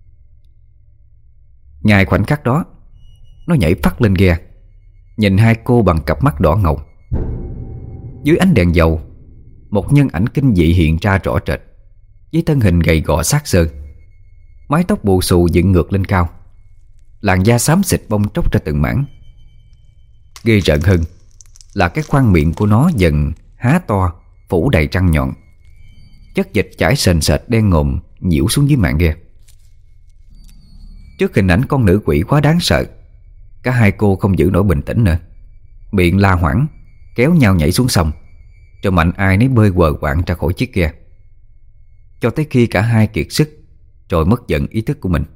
Ngay khoảnh khắc đó, nó nhảy phắt lên ghe, nhìn hai cô bằng cặp mắt đỏ ngầu. Dưới ánh đèn dầu, một nhân ảnh kinh dị hiện ra rõ rệt, với thân hình gầy gò xác xơ, mái tóc bù xù dựng ngược lên cao, làn da xám xịt bong tróc ra từng mảng. Ghê rợn hơn là cái khoang miệng của nó dần há to, phủ đầy răng nhọn, chất dịch chảy sền sệt đen ngòm nhiễu xuống dưới mạn ghe. Trước hình ảnh con nữ quỷ quá đáng sợ, cả hai cô không giữ nổi bình tĩnh nữa, miệng la hoảng, kéo nhau nhảy xuống sông, rồi mạnh ai nấy bơi quờ quạng ra khỏi chiếc ghe, cho tới khi cả hai kiệt sức rồi mất dần ý thức của mình.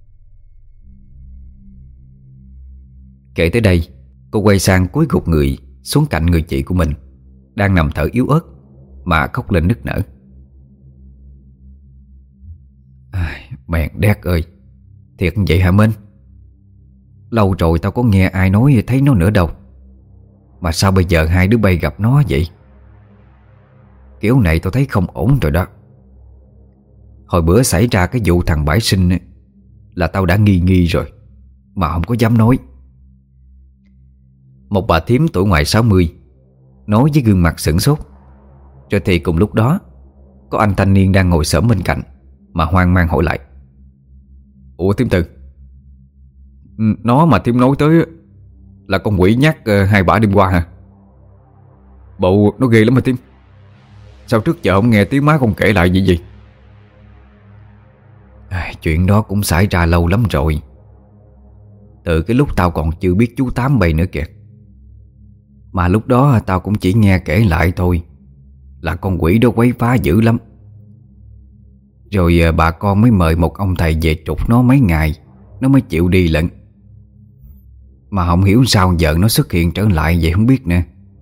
Kể tới đây, cô quay sang cúi gục người xuống cạnh người chị của mình đang nằm thở yếu ớt mà khóc lên nức nở. Ai, mẹ đét ơi, thiệt vậy hả Minh? Lâu rồi tao có nghe ai nói thấy nó nữa đâu, mà sao bây giờ hai đứa bay gặp nó vậy? Kiểu này tao thấy không ổn rồi đó. Hồi bữa xảy ra cái vụ thằng Bãi Sinh là tao đã nghi nghi rồi, mà không có dám nói. Một bà thím tuổi ngoài sáu mươi nói với gương mặt sửng sốt. Rồi thì cùng lúc đó, có anh thanh niên đang ngồi xổm bên cạnh mà hoang mang hỏi lại: Ủa thím Từ, nó mà thím nói tới là con quỷ nhát uh, hai bả đêm qua hả? Bộ nó ghê lắm mà thím. Sao trước giờ không nghe tiếng má con kể lại gì gì? À, chuyện đó cũng xảy ra lâu lắm rồi, từ cái lúc tao còn chưa biết chú Tám bay nữa kìa. Mà lúc đó tao cũng chỉ nghe kể lại thôi, là con quỷ đó quấy phá dữ lắm. Rồi bà con mới mời một ông thầy về trục nó mấy ngày, nó mới chịu đi lận. Mà không hiểu sao giờ nó xuất hiện trở lại vậy không biết nữa.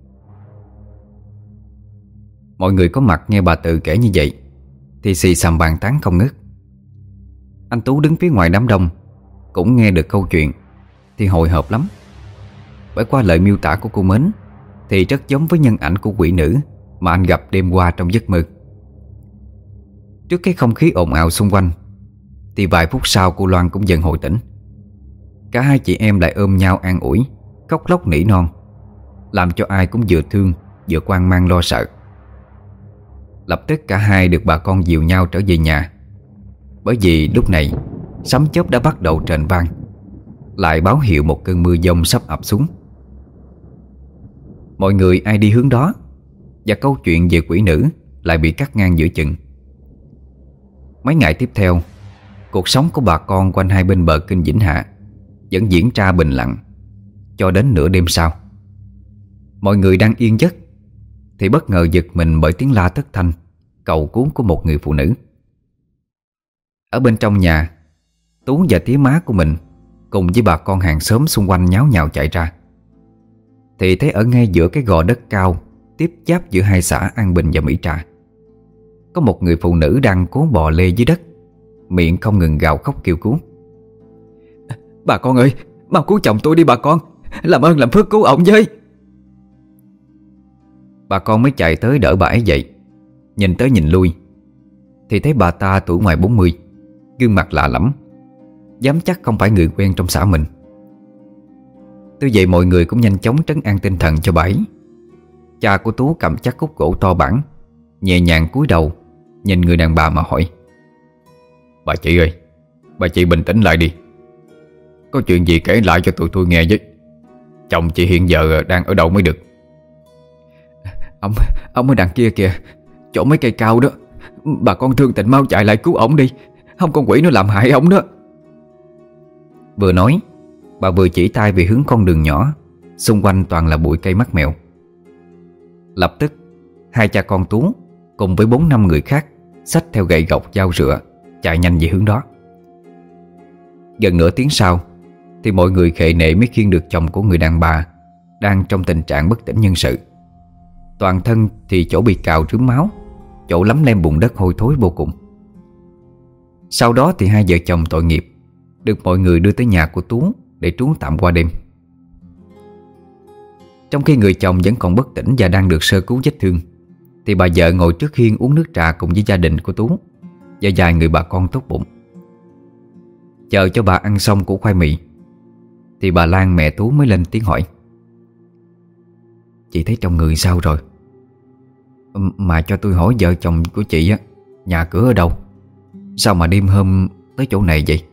Mọi người có mặt nghe bà Từ kể như vậy thì xì xầm bàn tán không ngớt. Anh Tú đứng phía ngoài đám đông cũng nghe được câu chuyện thì hồi hộp lắm. Bởi qua lời miêu tả của cô Mến thì rất giống với nhân ảnh của quỷ nữ mà anh gặp đêm qua trong giấc mơ. Trước cái không khí ồn ào xung quanh thì vài phút sau cô Loan cũng dần hồi tỉnh. Cả hai chị em lại ôm nhau an ủi, khóc lóc nỉ non, làm cho ai cũng vừa thương vừa hoang mang lo sợ. Lập tức cả hai được bà con dìu nhau trở về nhà. Bởi vì lúc này sấm chớp đã bắt đầu rền vang, lại báo hiệu một cơn mưa giông sắp ập xuống. Mọi người ai đi hướng đó, và câu chuyện về quỷ nữ lại bị cắt ngang giữa chừng. Mấy ngày tiếp theo, cuộc sống của bà con quanh hai bên bờ kênh Vĩnh Hạ vẫn diễn ra bình lặng cho đến nửa đêm sau. Mọi người đang yên giấc thì bất ngờ giật mình bởi tiếng la thất thanh cầu cứu của một người phụ nữ. Ở bên trong nhà, Tú và tía má của mình cùng với bà con hàng xóm xung quanh nháo nhào chạy ra, thì thấy ở ngay giữa cái gò đất cao tiếp giáp giữa hai xã An Bình và Mỹ Trà, có một người phụ nữ đang cố bò lê dưới đất, miệng không ngừng gào khóc kêu cứu. Bà con ơi, mau cứu chồng tôi đi bà con, làm ơn làm phước cứu ổng với. Bà con mới chạy tới đỡ bà ấy dậy. Nhìn tới nhìn lui thì thấy bà ta tuổi ngoài bốn mươi, gương mặt lạ lẫm, dám chắc không phải người quen trong xã mình. Tuy vậy mọi người cũng nhanh chóng trấn an tinh thần cho bà ấy. Cha của Tú cầm chắc khúc gỗ to bản, nhẹ nhàng cúi đầu nhìn người đàn bà mà hỏi: Bà chị ơi, bà chị bình tĩnh lại đi. Có chuyện gì kể lại cho tụi tôi nghe với. Chồng chị hiện giờ đang ở đâu mới được? Ông, ông ở đằng kia kìa, chỗ mấy cây cao đó. Bà con thương tình mau chạy lại cứu ổng đi, không con quỷ nó làm hại ổng đó. Vừa nói, bà vừa chỉ tay về hướng con đường nhỏ, xung quanh toàn là bụi cây mắc mèo. Lập tức hai cha con Tú cùng với bốn năm người khác xách theo gậy gộc dao rựa chạy nhanh về hướng đó. Gần nửa tiếng sau thì mọi người khệ nệ mới khiêng được chồng của người đàn bà đang trong tình trạng bất tỉnh nhân sự. Toàn thân thì chỗ bị cào rướm máu, chỗ lấm lem bùn đất hôi thối vô cùng. Sau đó thì hai vợ chồng tội nghiệp được mọi người đưa tới nhà của Tú để trú tạm qua đêm. Trong khi người chồng vẫn còn bất tỉnh và đang được sơ cứu vết thương, thì bà vợ ngồi trước hiên uống nước trà cùng với gia đình của Tú và vài người bà con tốt bụng. Chờ cho bà ăn xong củ khoai mì thì bà Lan mẹ Tú mới lên tiếng hỏi: Chị thấy trong người sao rồi? Mà cho tôi hỏi vợ chồng của chị á, nhà cửa ở đâu? Sao mà đêm hôm tới chỗ này vậy?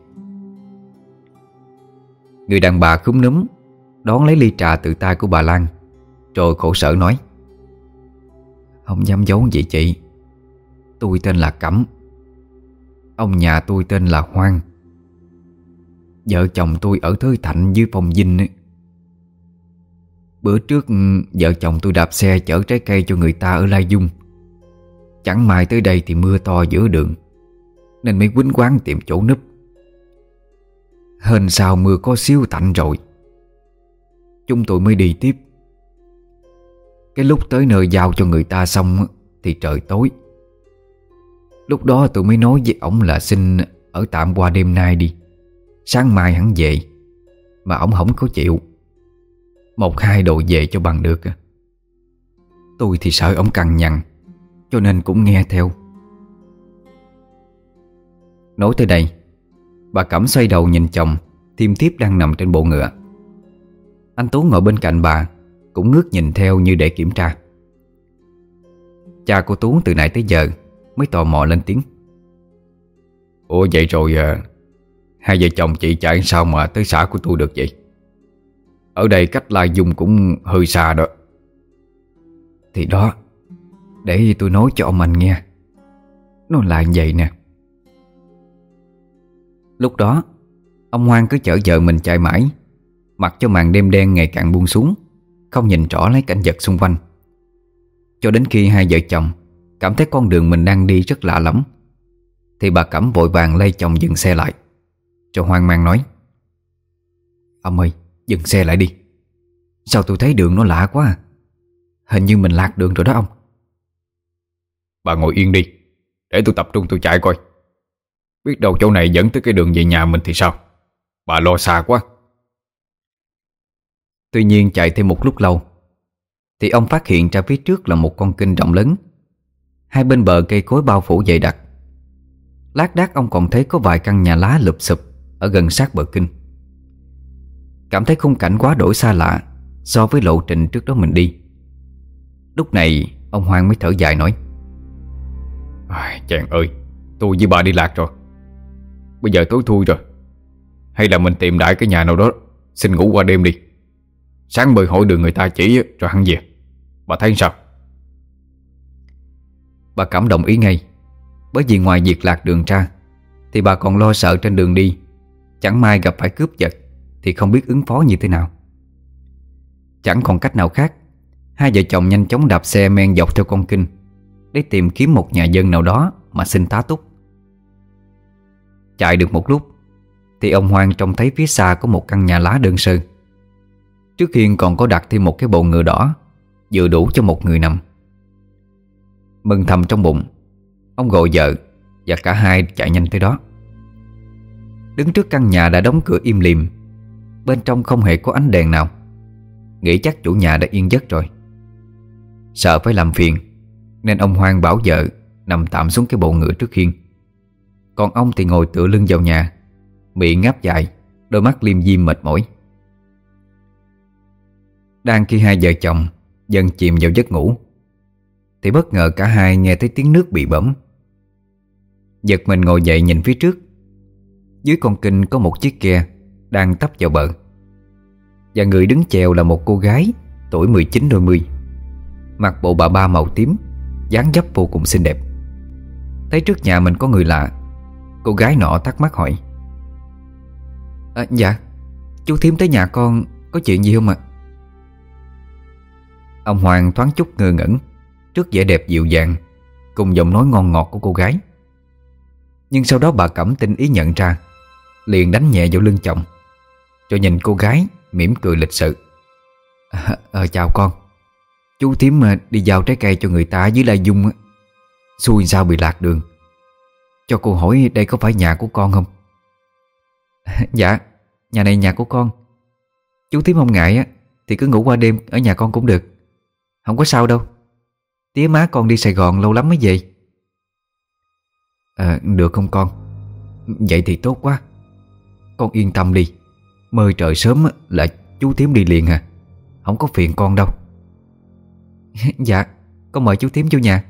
Người đàn bà khúm núm đón lấy ly trà từ tay của bà Lan, rồi khổ sở nói: Không dám giấu gì chị, tôi tên là Cẩm. Ông nhà tôi tên là Hoan. Vợ chồng tôi ở Thới Thạnh dưới Phong Vinh ấy. Bữa trước vợ chồng tôi đạp xe chở trái cây cho người ta ở Lai Dung. Chẳng may tới đây thì mưa to giữa đường, nên mới quýnh quáng tìm chỗ núp. Hên sao mưa có xíu tạnh rồi, chúng tôi mới đi tiếp. Cái lúc tới nơi giao cho người ta xong thì trời tối. Lúc đó tôi mới nói với ổng là xin ở tạm qua đêm nay đi, sáng mai hắn về. Mà ổng không có chịu. Một hai đồ về cho bằng được. Tôi thì sợ ổng cằn nhằn, cho nên cũng nghe theo. Nói tới đây, bà Cẩm xoay đầu nhìn chồng Thiêm Thiếp đang nằm trên bộ ngựa. Anh Tú ngồi bên cạnh bà cũng ngước nhìn theo như để kiểm tra. Cha cô Tú từ nãy tới giờ mới tò mò lên tiếng. Ủa vậy rồi à, hai vợ chồng chị chạy sao mà tới xã của tôi được vậy? Ở đây cách Lai Dung cũng hơi xa đó. Thì đó, để tôi nói cho ông anh nghe. Nó là vậy nè. Lúc đó ông Hoan cứ chở vợ mình chạy mãi, mặc cho màn đêm đen ngày càng buông xuống, không nhìn rõ lấy cảnh vật xung quanh. Cho đến khi hai vợ chồng cảm thấy con đường mình đang đi rất lạ lẫm, thì bà Cẩm vội vàng lay chồng dừng xe lại, rồi hoang mang nói: Ông ơi, dừng xe lại đi. Sao tôi thấy đường nó lạ quá à? Hình như mình lạc đường rồi đó ông. Bà ngồi yên đi, để tôi tập trung tôi chạy coi. Biết đâu chỗ này dẫn tới cái đường về nhà mình thì sao? Bà lo xa quá. Tuy nhiên chạy thêm một lúc lâu thì ông phát hiện ra phía trước là một con kênh rộng lớn. Hai bên bờ cây cối bao phủ dày đặc. Lác đác ông còn thấy có vài căn nhà lá lụp xụp ở gần sát bờ kênh. Cảm thấy khung cảnh quá đổi xa lạ so với lộ trình trước đó mình đi. Lúc này ông Hoan mới thở dài nói: à, Chàng ơi, tôi với bà đi lạc rồi. Bây giờ tối thui rồi, hay là mình tìm đại cái nhà nào đó xin ngủ qua đêm đi. Sáng mời hỏi đường người ta chỉ rồi hẳn về. Bà thấy sao? Bà Cẩm đồng ý ngay. Bởi vì ngoài việc lạc đường ra thì bà còn lo sợ trên đường đi chẳng may gặp phải cướp giật thì không biết ứng phó như thế nào. Chẳng còn cách nào khác, hai vợ chồng nhanh chóng đạp xe men dọc theo con kênh để tìm kiếm một nhà dân nào đó mà xin tá túc. Chạy được một lúc thì ông Hoan trông thấy phía xa có một căn nhà lá đơn sơ. Trước hiên còn có đặt thêm một cái bồn ngựa đỏ, vừa đủ cho một người nằm. Mừng thầm trong bụng, ông gọi vợ và cả hai chạy nhanh tới đó. Đứng trước căn nhà đã đóng cửa im lìm, bên trong không hề có ánh đèn nào. Nghĩ chắc chủ nhà đã yên giấc rồi. Sợ phải làm phiền nên ông Hoan bảo vợ nằm tạm xuống cái bộ ngựa trước hiên. Còn ông thì ngồi tựa lưng vào nhà, miệng ngáp dài, đôi mắt liêm diêm mệt mỏi. Đang khi hai vợ chồng dần chìm vào giấc ngủ thì bất ngờ cả hai nghe thấy tiếng nước bị bẫm. Giật mình ngồi dậy nhìn phía trước. Dưới con kênh có một chiếc ghe đang tấp vào bờ, và người đứng chèo là một cô gái tuổi mười chín đôi mươi, mặc bộ bà ba màu tím, dáng dấp vô cùng xinh đẹp. Thấy trước nhà mình có người lạ, cô gái nọ thắc mắc hỏi: à, Dạ, chú Thiếm tới nhà con có chuyện gì không ạ? Ông Hoàng thoáng chút ngơ ngẩn trước vẻ đẹp dịu dàng cùng giọng nói ngon ngọt của cô gái. Nhưng sau đó bà Cẩm tinh ý nhận ra, liền đánh nhẹ vào lưng chồng, rồi nhìn cô gái mỉm cười lịch sự: à, à, Chào con, chú Thiếm đi giao trái cây cho người ta dưới Lai Dung, xui sao bị lạc đường. Cho cô hỏi đây có phải nhà của con không? Dạ, nhà này nhà của con. Chú Thiếm không ngại á thì cứ ngủ qua đêm ở nhà con cũng được, không có sao đâu. Tía má con đi Sài Gòn lâu lắm mới về. À, được không con? Vậy thì tốt quá. Con yên tâm đi, mời trời sớm là chú Thiếm đi liền à, không có phiền con đâu. Dạ, con mời chú Thiếm vô nhà.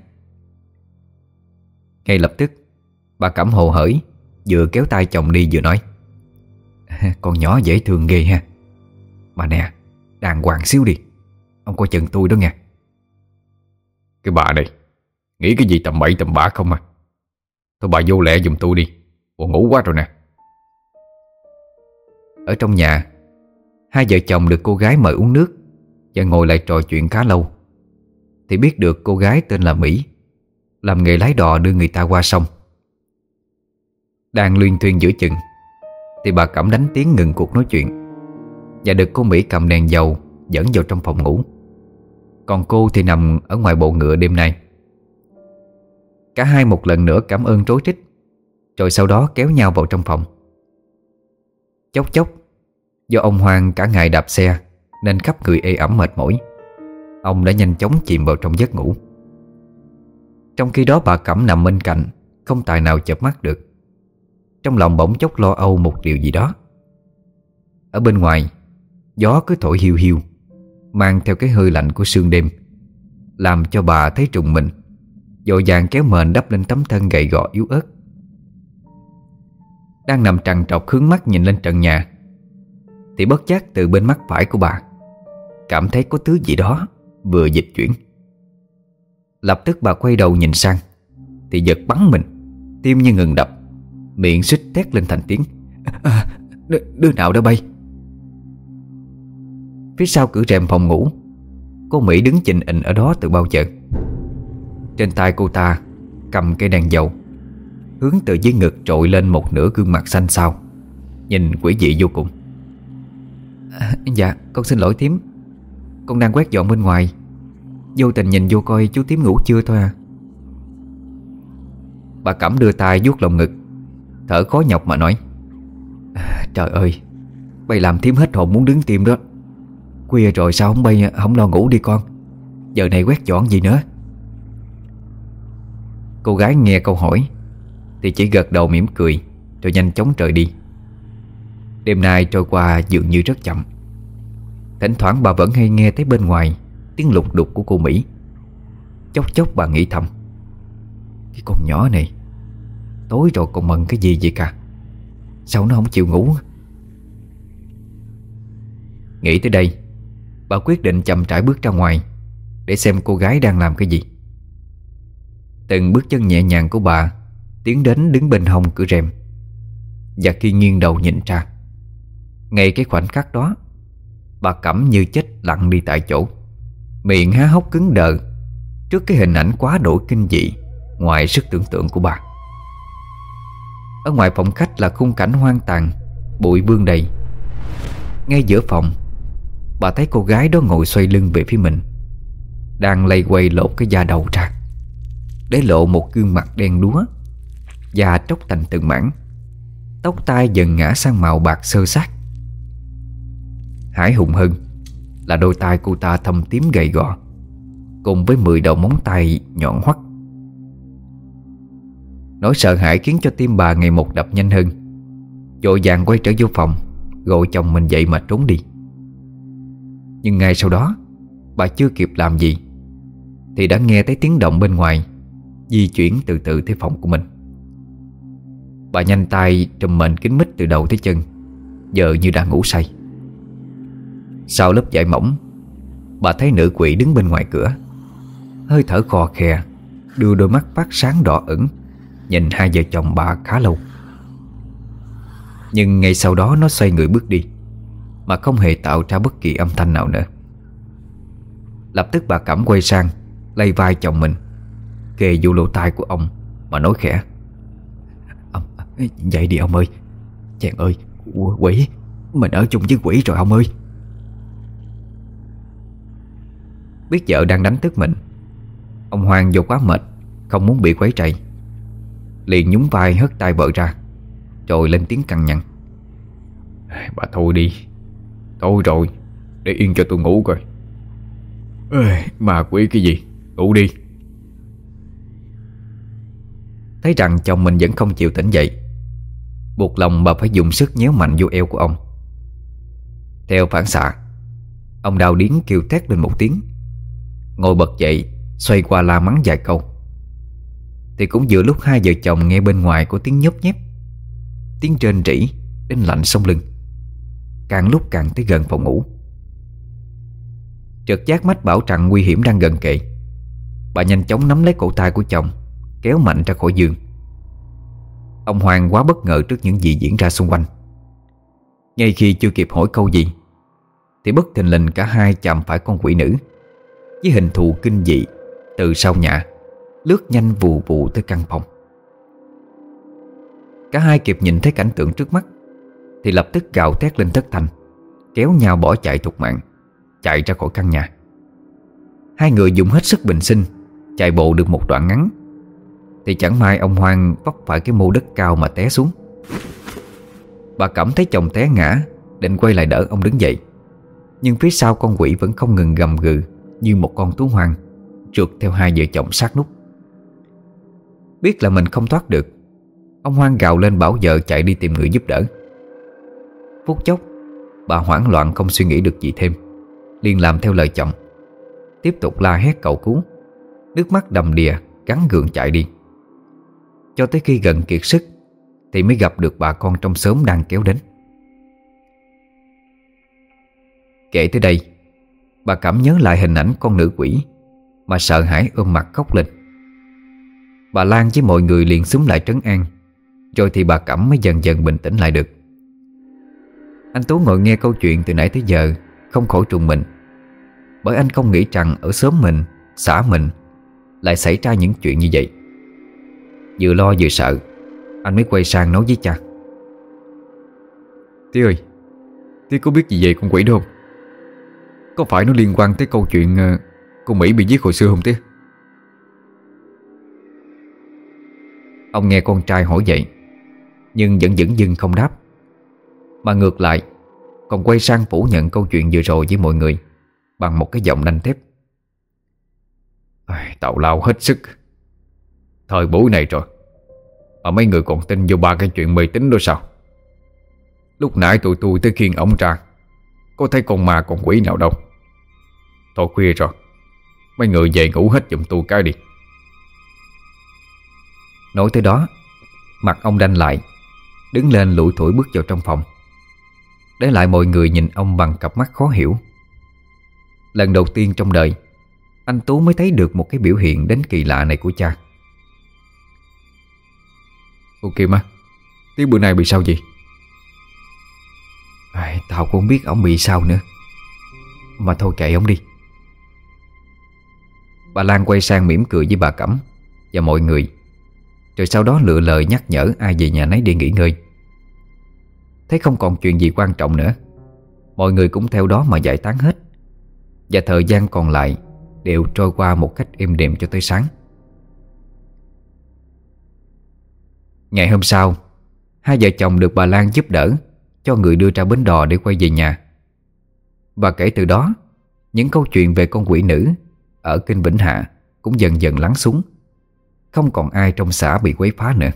Ngay lập tức bà Cẩm hồ hởi, vừa kéo tay chồng đi vừa nói: Con nhỏ dễ thương ghê ha. Mà nè, đàng hoàng xíu đi, ông coi chừng tôi đó nghe. Cái bà này nghĩ cái gì tầm bậy tầm bạ không à? Thôi bà vô lẹ giùm tôi đi, buồn ngủ quá rồi nè. Ở trong nhà, hai vợ chồng được cô gái mời uống nước và ngồi lại trò chuyện khá lâu, thì biết được cô gái tên là Mỹ, làm nghề lái đò đưa người ta qua sông. Đang luyên thuyên giữa chừng thì bà Cẩm đánh tiếng ngừng cuộc nói chuyện, và được cô Mỹ cầm đèn dầu dẫn vào trong phòng ngủ. Còn cô thì nằm ở ngoài bộ ngựa đêm nay. Cả hai một lần nữa cảm ơn trối trích, rồi sau đó kéo nhau vào trong phòng. Chốc chốc, do ông Hoang cả ngày đạp xe nên khắp người ê ẩm mệt mỏi, ông đã nhanh chóng chìm vào trong giấc ngủ. Trong khi đó bà Cẩm nằm bên cạnh, không tài nào chợp mắt được. Trong lòng bỗng chốc lo âu một điều gì đó. Ở bên ngoài, gió cứ thổi hiu hiu, mang theo cái hơi lạnh của sương đêm, làm cho bà thấy trùng mình, vội vàng kéo mền đắp lên tấm thân gầy gò yếu ớt. Đang nằm trằn trọc hướng mắt nhìn lên trần nhà, thì bất giác từ bên mắt phải của bà cảm thấy có thứ gì đó vừa dịch chuyển. Lập tức bà quay đầu nhìn sang, thì giật bắn mình, tim như ngừng đập, miệng suýt thét lên thành tiếng: à, đ- đứa nào đã bay? Phía sau cửa rèm phòng ngủ, cô Mỹ đứng chình ình ở đó từ bao giờ. Trên tay cô ta cầm cây đèn dầu, hướng từ dưới ngực trội lên một nửa gương mặt xanh xao, nhìn quỷ dị vô cùng. à, Dạ con xin lỗi thím, con đang quét dọn bên ngoài, vô tình nhìn vô coi chú thím ngủ chưa thôi à. Bà Cẩm đưa tay vuốt lồng ngực, thở khó nhọc mà nói: à, Trời ơi, bay làm thím hết hồn muốn đứng tim đó. Khuya rồi sao không bay, không lo ngủ đi con, giờ này quét dọn gì nữa. Cô gái nghe câu hỏi thì chỉ gật đầu mỉm cười, rồi nhanh chóng rời đi. Đêm nay trôi qua dường như rất chậm. Thỉnh thoảng bà vẫn hay nghe thấy bên ngoài tiếng lục đục của cô Mỹ. Chốc chốc bà nghĩ thầm: Cái con nhỏ này tối rồi còn mần cái gì vậy cả, sao nó không chịu ngủ. Nghĩ tới đây, bà quyết định chậm rãi bước ra ngoài để xem cô gái đang làm cái gì. Từng bước chân nhẹ nhàng của bà tiến đến đứng bên hông cửa rèm, và khi nghiêng đầu nhìn ra, ngay cái khoảnh khắc đó, bà Cẩm như chết lặng đi tại chỗ, miệng há hốc cứng đờ trước cái hình ảnh quá đổi kinh dị ngoài sức tưởng tượng của bà. Ở ngoài phòng khách là khung cảnh hoang tàn, bụi vương đầy. Ngay giữa phòng, bà thấy cô gái đó ngồi xoay lưng về phía mình, đang lay quay lột cái da đầu ra, để lộ một gương mặt đen đúa, da tróc thành từng mảng, tóc tai dần ngã sang màu bạc xơ xác. Hãi hùng hơn là đôi tay cô ta thâm tím gầy gò, cùng với mười đầu móng tay nhọn hoắt. Nỗi sợ hãi khiến cho tim bà ngày một đập nhanh hơn, vội vàng quay trở vô phòng, gọi chồng mình dậy mà trốn đi. Nhưng ngay sau đó, bà chưa kịp làm gì thì đã nghe thấy tiếng động bên ngoài di chuyển từ từ tới phòng của mình. Bà nhanh tay trùm mền kín mít từ đầu tới chân, giờ như đang ngủ say. Sau lớp vải mỏng, bà thấy nữ quỷ đứng bên ngoài cửa, hơi thở khò khè, đưa đôi mắt phát sáng đỏ ửng nhìn hai vợ chồng bà khá lâu. Nhưng ngay sau đó nó xoay người bước đi, mà không hề tạo ra bất kỳ âm thanh nào nữa. Lập tức bà Cẩm quay sang, lay vai chồng mình, kề vô lỗ tai của ông mà nói khẽ: Ông, dậy đi ông ơi, chàng ơi, quỷ, mình ở chung với quỷ rồi ông ơi. Biết vợ đang đánh thức mình, ông Hoang vô quá mệt, không muốn bị quấy rầy, liền nhún vai hất tay vợ ra, rồi lên tiếng cằn nhằn: Bà thôi đi, thôi rồi, để yên cho tôi ngủ coi. Ê, ma quỷ cái gì, ngủ đi. Thấy rằng chồng mình vẫn không chịu tỉnh dậy, buộc lòng bà phải dùng sức nhéo mạnh vô eo của ông. Theo phản xạ, ông đau điếng kêu thét lên một tiếng, ngồi bật dậy, xoay qua la mắng vài câu. Thì cũng giữa lúc hai vợ chồng nghe bên ngoài có tiếng nhớp nhép, tiếng rên rỉ đến lạnh sống lưng, càng lúc càng tới gần phòng ngủ. Trực giác mách bảo rằng nguy hiểm đang gần kề, bà nhanh chóng nắm lấy cổ tay của chồng, kéo mạnh ra khỏi giường. Ông Hoàng quá bất ngờ trước những gì diễn ra xung quanh. Ngay khi chưa kịp hỏi câu gì thì bất thình lình cả hai chạm phải con quỷ nữ với hình thù kinh dị từ sau nhà lướt nhanh vù vù tới căn phòng. Cả hai kịp nhìn thấy cảnh tượng trước mắt thì lập tức gào thét lên thất thanh, kéo nhau bỏ chạy thục mạng, chạy ra khỏi căn nhà. Hai người dùng hết sức bình sinh chạy bộ được một đoạn ngắn thì chẳng may ông Hoang vấp phải cái mô đất cao mà té xuống. Bà Cẩm thấy chồng té ngã, định quay lại đỡ ông đứng dậy, nhưng phía sau con quỷ vẫn không ngừng gầm gừ như một con thú hoang, trượt theo hai vợ chồng sát nút. Biết là mình không thoát được, ông Hoang gào lên bảo vợ chạy đi tìm người giúp đỡ. Phút chốc, bà hoảng loạn không suy nghĩ được gì thêm, liền làm theo lời chồng, tiếp tục la hét cầu cứu, nước mắt đầm đìa gắng gượng chạy đi. Cho tới khi gần kiệt sức thì mới gặp được bà con trong xóm đang kéo đến. Kể tới đây, bà cảm nhớ lại hình ảnh con nữ quỷ mà sợ hãi ôm mặt khóc lên. Bà Lan với mọi người liền xúm lại trấn an, rồi thì bà Cẩm mới dần dần bình tĩnh lại được. Anh Tú ngồi nghe câu chuyện từ nãy tới giờ không khỏi trùng mình, bởi anh không nghĩ rằng ở xóm mình, xã mình lại xảy ra những chuyện như vậy. Vừa lo vừa sợ, anh mới quay sang nói với cha: Tí ơi, Tí có biết gì về con quỷ đó không? Có phải nó liên quan tới câu chuyện uh, cô Mỹ bị giết hồi xưa không Tí? Ông nghe con trai hỏi vậy nhưng vẫn dửng dưng không đáp, mà ngược lại còn quay sang phủ nhận câu chuyện vừa rồi với mọi người bằng một cái giọng đanh thép: Tào lao hết sức. Thời buổi này rồi mà mấy người còn tin vô ba cái chuyện mê tín đó sao? Lúc nãy tụi tôi tới khiêng ổng ra, có thấy con ma con quỷ nào đâu. Thôi khuya rồi, mấy người về ngủ hết giùm tôi cái đi. Nói tới đó, mặt ông đanh lại, đứng lên lủi thủi bước vào trong phòng, để lại mọi người nhìn ông bằng cặp mắt khó hiểu. Lần đầu tiên trong đời, anh Tú mới thấy được một cái biểu hiện đến kỳ lạ này của cha. Cô Kim á, Tí bữa nay bị sao gì? À, tao cũng không biết ổng bị sao nữa, mà thôi kệ ổng đi. Bà Lan quay sang mỉm cười với bà Cẩm và mọi người, rồi sau đó lựa lời nhắc nhở ai về nhà nấy đi nghỉ ngơi. Thấy không còn chuyện gì quan trọng nữa, mọi người cũng theo đó mà giải tán hết, và thời gian còn lại đều trôi qua một cách êm đềm cho tới sáng. Ngày hôm sau, hai vợ chồng được bà Lan giúp đỡ cho người đưa ra bến đò để quay về nhà. Và kể từ đó, những câu chuyện về con quỷ nữ ở Kinh Vĩnh Hạ cũng dần dần lắng xuống. Không còn ai trong xã bị quấy phá nữa.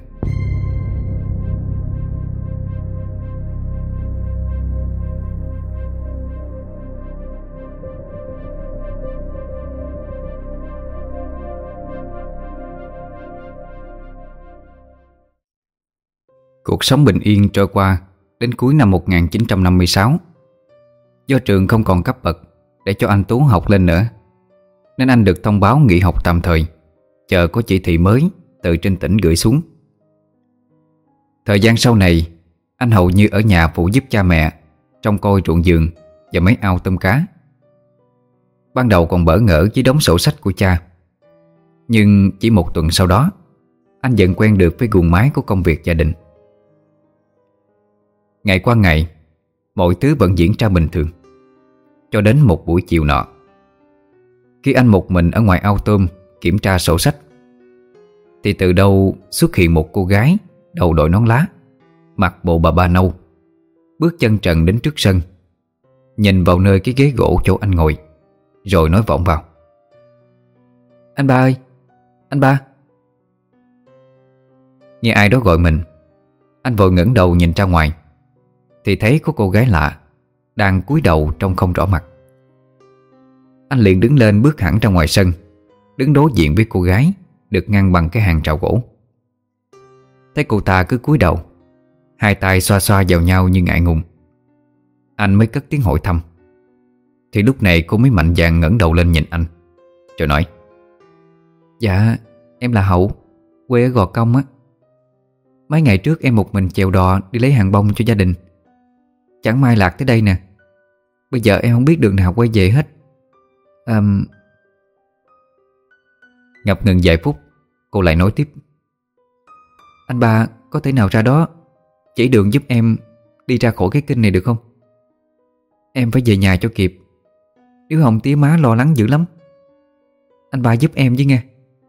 Cuộc sống bình yên trôi qua đến cuối năm một nghìn chín trăm năm mươi sáu. Do trường không còn cấp bậc để cho anh Tú học lên nữa, nên anh được thông báo nghỉ học tạm thời, chờ có chỉ thị mới từ trên tỉnh gửi xuống. Thời gian sau này, anh hầu như ở nhà phụ giúp cha mẹ trông coi ruộng vườn và mấy ao tôm cá. Ban đầu còn bỡ ngỡ với đống sổ sách của cha, nhưng chỉ một tuần sau đó, anh dần quen được với guồng máy của công việc gia đình. Ngày qua ngày, mọi thứ vẫn diễn ra bình thường, cho đến một buổi chiều nọ, khi anh một mình ở ngoài ao tôm kiểm tra sổ sách, thì từ đâu xuất hiện một cô gái đầu đội nón lá, mặc bộ bà ba nâu, bước chân trần đến trước sân, nhìn vào nơi cái ghế gỗ chỗ anh ngồi, rồi nói vọng vào: "Anh ba ơi, anh ba." Nghe ai đó gọi mình, anh vội ngẩng đầu nhìn ra ngoài, thì thấy có cô gái lạ đang cúi đầu trông không rõ mặt. Anh liền đứng lên bước hẳn ra ngoài sân, đứng đối diện với cô gái được ngăn bằng cái hàng rào gỗ. Thấy cô ta cứ cúi đầu, hai tay xoa xoa vào nhau như ngại ngùng, anh mới cất tiếng hỏi thăm. Thì lúc này cô mới mạnh dạn ngẩng đầu lên nhìn anh, rồi nói: "Dạ, em là Hậu, quê ở Gò Công á." Mấy ngày trước em một mình chèo đò đi lấy hàng bông cho gia đình. Chẳng may lạc tới đây nè. Bây giờ em không biết đường nào quay về hết. à... Ngập ngừng vài phút, cô lại nói tiếp. Anh ba có thể nào ra đó chỉ đường giúp em đi ra khỏi cái kinh này được không? Em phải về nhà cho kịp, nếu không tía má lo lắng dữ lắm. Anh ba giúp em với nghe.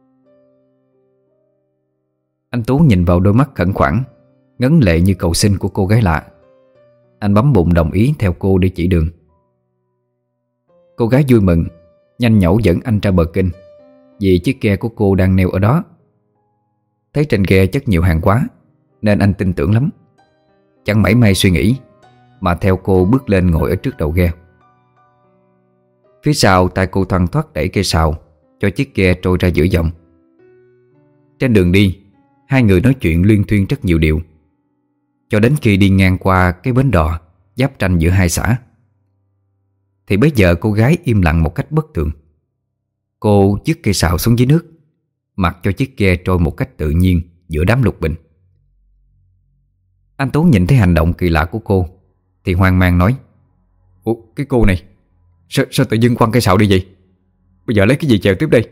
Anh Tú nhìn vào đôi mắt khẩn khoản, ngấn lệ như cầu xin của cô gái lạ. Anh bấm bụng đồng ý theo cô để chỉ đường. Cô gái vui mừng, nhanh nhẩu dẫn anh ra bờ kênh, vì chiếc ghe của cô đang neo ở đó. Thấy trên ghe chất nhiều hàng hóa nên anh tin tưởng lắm. Chẳng mảy may suy nghĩ mà theo cô bước lên ngồi ở trước đầu ghe. Phía sau tay cô thoăn thoắt đẩy cây sào cho chiếc ghe trôi ra giữa dòng. Trên đường đi, hai người nói chuyện luyên thuyên rất nhiều điều, cho đến khi đi ngang qua cái bến đò giáp ranh giữa hai xã. Thì bây giờ cô gái im lặng một cách bất thường. Cô dứt cây sào xuống dưới nước, mặc cho chiếc ghe trôi một cách tự nhiên giữa đám lục bình. Anh Tú nhìn thấy hành động kỳ lạ của cô thì hoang mang nói: Ủa cái cô này Sao, sao tự dưng quăng cây sào đi vậy? Bây giờ lấy cái gì chèo tiếp đây?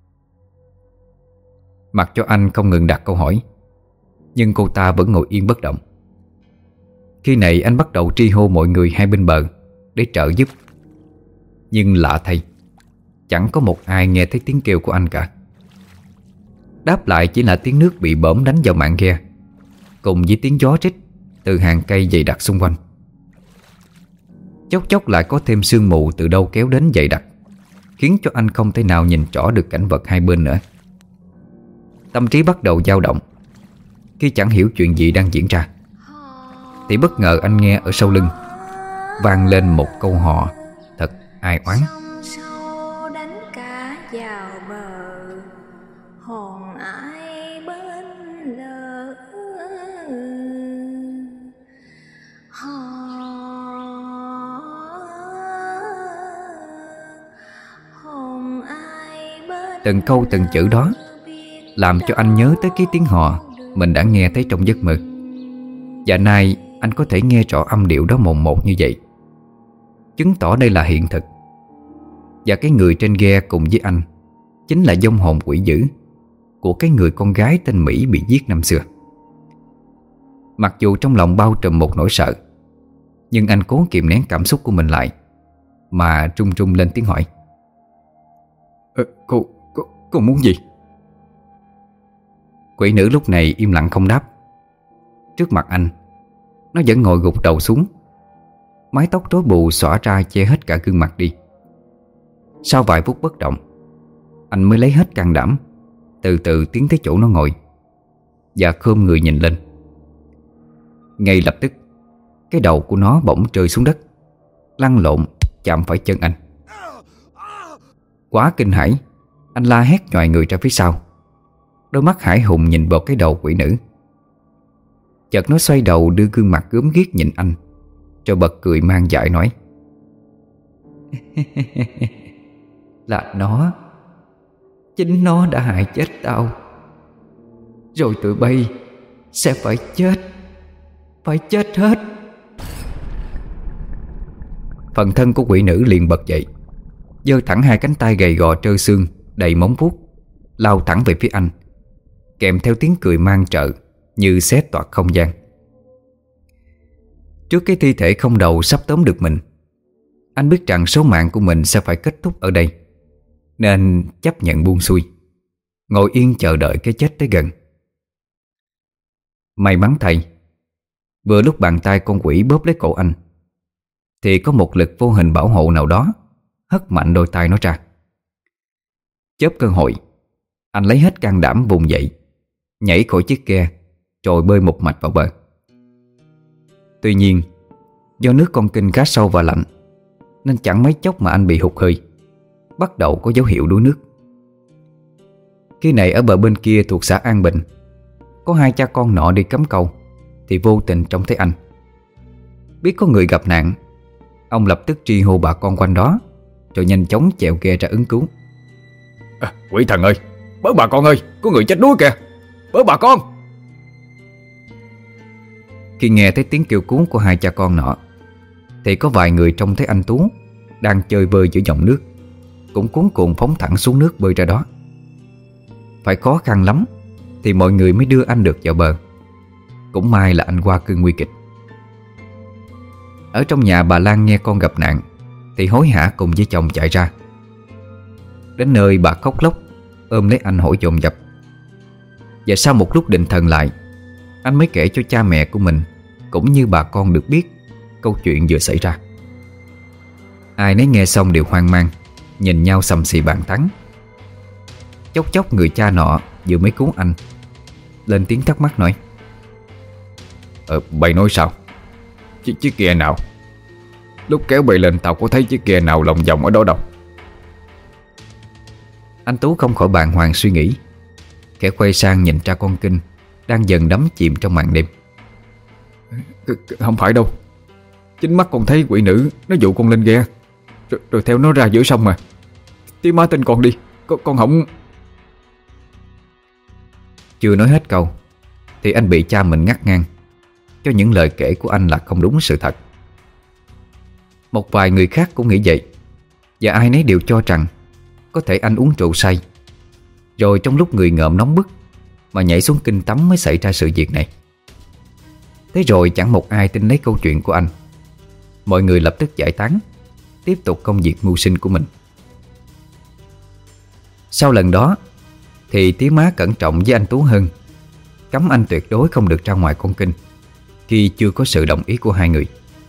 Mặc cho anh không ngừng đặt câu hỏi, nhưng cô ta vẫn ngồi yên bất động. Khi này anh bắt đầu tri hô mọi người hai bên bờ để trợ giúp. Nhưng lạ thay, chẳng có một ai nghe thấy tiếng kêu của anh cả. Đáp lại chỉ là tiếng nước bị bõm đánh vào mạn ghe, cùng với tiếng gió rít từ hàng cây dày đặc xung quanh. Chốc chốc lại có thêm sương mù từ đâu kéo đến dày đặc, khiến cho anh không thể nào nhìn rõ được cảnh vật hai bên nữa. Tâm trí bắt đầu dao động. Khi chẳng hiểu chuyện gì đang diễn ra, thì bất ngờ anh nghe ở sau lưng vang lên một câu hò thật ai oán. Đánh cá vào bờ, hồn ai bên lỡ. Hò, hồn ai bên. Từng câu từng chữ đó làm cho anh nhớ tới cái tiếng hò mình đã nghe thấy trong giấc mơ. Và nay anh có thể nghe rõ âm điệu đó mồn một như vậy, chứng tỏ đây là hiện thực. Và cái người trên ghe cùng với anh chính là vong hồn quỷ dữ của cái người con gái tên Mỹ bị giết năm xưa. Mặc dù trong lòng bao trùm một nỗi sợ, nhưng anh cố kìm nén cảm xúc của mình lại, mà trung trung lên tiếng hỏi: ờ, cô, cô, cô muốn gì? Quỷ nữ lúc này im lặng không đáp. Trước mặt anh, nó vẫn ngồi gục đầu xuống, mái tóc rối bù xõa ra che hết cả gương mặt đi. Sau vài phút bất động, anh mới lấy hết can đảm, từ từ tiến tới chỗ nó ngồi và khom người nhìn lên. Ngay lập tức, cái đầu của nó bỗng rơi xuống đất, lăn lộn chạm phải chân anh. Quá kinh hãi, anh la hét nhoài người ra phía sau. Đôi mắt hải hùng nhìn vào cái đầu quỷ nữ. Chợt nó xoay đầu đưa gương mặt gớm ghiếc nhìn anh, rồi bật cười mang dại nói: là nó, chính nó đã hại chết tao. Rồi tụi bay sẽ phải chết, phải chết hết. Phần thân của quỷ nữ liền bật dậy, giơ thẳng hai cánh tay gầy gò trơ xương đầy móng vuốt, lao thẳng về phía anh, kèm theo tiếng cười mang trợ như xé toạc không gian. Trước cái thi thể không đầu sắp tóm được mình, anh biết rằng số mạng của mình sẽ phải kết thúc ở đây, nên chấp nhận buông xuôi, ngồi yên chờ đợi cái chết tới gần. May mắn thay, vừa lúc bàn tay con quỷ bóp lấy cổ anh, thì có một lực vô hình bảo hộ nào đó hất mạnh đôi tay nó ra. Chớp cơ hội, anh lấy hết can đảm vùng dậy, nhảy khỏi chiếc ghe, rồi bơi một mạch vào bờ. Tuy nhiên, do nước con kênh khá sâu và lạnh, nên chẳng mấy chốc mà anh bị hụt hơi, bắt đầu có dấu hiệu đuối nước. Khi này ở bờ bên kia thuộc xã An Bình, có hai cha con nọ đi cắm câu thì vô tình trông thấy anh. Biết có người gặp nạn, ông lập tức tri hô bà con quanh đó, rồi nhanh chóng chèo ghe ra ứng cứu. À, quỷ thần ơi, bớ bà con ơi, có người chết đuối kìa, bớ bà con. khi nghe thấy tiếng kêu cứu của hai cha con nọ, thì có vài người trông thấy anh Tú đang chơi vơi giữa dòng nước, cũng cuống cuồng phóng thẳng xuống nước bơi ra đó. Phải khó khăn lắm thì mọi người mới đưa anh được vào bờ. Cũng may là anh qua cơn nguy kịch. Ở trong nhà, bà Lan nghe con gặp nạn thì hối hả cùng với chồng chạy ra. Đến nơi bà khóc lóc ôm lấy anh hỏi dồn dập. Và sau một lúc định thần lại, anh mới kể cho cha mẹ của mình cũng như bà con được biết câu chuyện vừa xảy ra. Ai nấy nghe xong đều hoang mang, nhìn nhau xầm xì bàn tán. Chốc chốc người cha nọ vừa mới cứu anh lên tiếng thắc mắc nói: Ờ, bày nói sao? Chiếc chiếc ghe nào? Lúc kéo bày lên tao có thấy chiếc ghe nào lòng vòng ở đó đâu. Anh Tú không khỏi bàng hoàng suy nghĩ, khẽ quay sang nhìn cha con Kinh đang dần đắm chìm trong màn đêm. Không phải đâu. Chính mắt con thấy quỷ nữ nó dụ con lên ghe, Rồi, rồi theo nó ra giữa sông mà. Tía má tin con đi, Con, con không... Chưa nói hết câu thì anh bị cha mình ngắt ngang, cho những lời kể của anh là không đúng sự thật. Một vài người khác cũng nghĩ vậy, và ai nấy đều cho rằng có thể anh uống rượu say, rồi trong lúc người ngợm nóng bức mà nhảy xuống kinh tắm mới xảy ra sự việc này. Thế rồi chẳng một ai tin lấy câu chuyện của anh. Mọi người lập tức giải tán, tiếp tục công việc mưu sinh của mình. Sau lần đó thì tía má cẩn trọng với anh Tú hơn, cấm anh tuyệt đối không được ra ngoài con kênh khi chưa có sự đồng ý của hai người.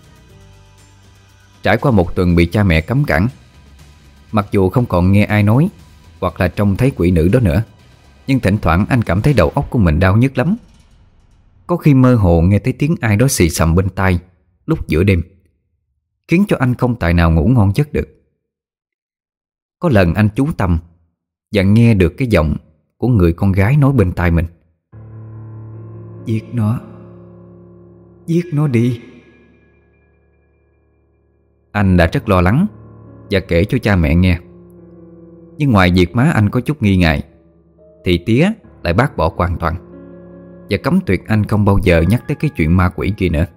Trải qua một tuần bị cha mẹ cấm cản, mặc dù không còn nghe ai nói hoặc là trông thấy quỷ nữ đó nữa, nhưng thỉnh thoảng anh cảm thấy đầu óc của mình đau nhức lắm. Có khi mơ hồ nghe thấy tiếng ai đó xì xầm bên tai lúc giữa đêm, khiến cho anh không tài nào ngủ ngon giấc được. Có lần anh chú tâm và nghe được cái giọng của người con gái nói bên tai mình: Giết nó, giết nó đi. Anh đã rất lo lắng và kể cho cha mẹ nghe. Nhưng ngoài việc má anh có chút nghi ngại thì tía lại bác bỏ hoàn toàn và cấm tuyệt anh không bao giờ nhắc tới cái chuyện ma quỷ kia nữa.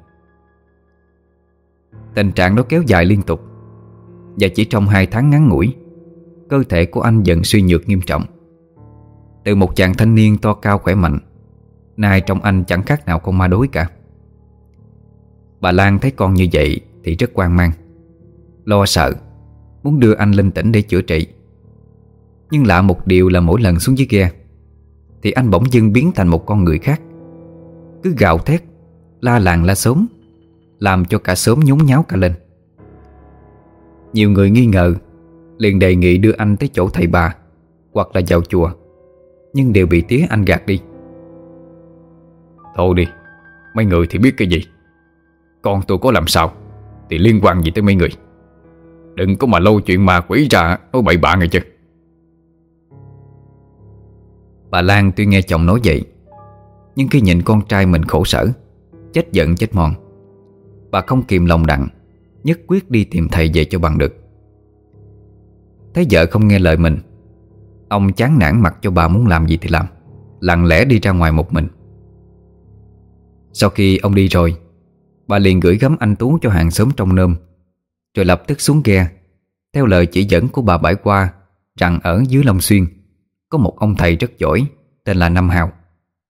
Tình trạng đó kéo dài liên tục, và chỉ trong hai tháng ngắn ngủi, cơ thể của anh dần suy nhược nghiêm trọng. Từ một chàng thanh niên to cao khỏe mạnh, nay trong anh chẳng khác nào con ma đối cả. Bà Lan thấy con như vậy thì rất hoang mang, lo sợ, muốn đưa anh lên tỉnh để chữa trị. Nhưng lạ một điều là mỗi lần xuống dưới ghe thì anh bỗng dưng biến thành một con người khác, cứ gào thét, la làng la xóm, làm cho cả xóm nhốn nháo cả lên. Nhiều người nghi ngờ, liền đề nghị đưa anh tới chỗ thầy bà hoặc là vào chùa, nhưng đều bị tía anh gạt đi. Thôi đi, mấy người thì biết cái gì. Con tôi có làm sao thì liên quan gì tới mấy người. Đừng có mà lôi chuyện ma quỷ ra nói bậy bạ nghe chứ. Bà Lan tuy nghe chồng nói vậy, nhưng khi nhìn con trai mình khổ sở, chết giận chết mòn, bà không kìm lòng đặng, nhất quyết đi tìm thầy về cho bằng được. Thấy vợ không nghe lời mình, ông chán nản mặc cho bà muốn làm gì thì làm, lặng lẽ đi ra ngoài một mình. Sau khi ông đi rồi, bà liền gửi gắm anh Tú cho hàng xóm trong nôm, rồi lập tức xuống ghe, theo lời chỉ dẫn của bà Bãi Qua rằng ở dưới Long Xuyên có một ông thầy rất giỏi tên là Năm Hào.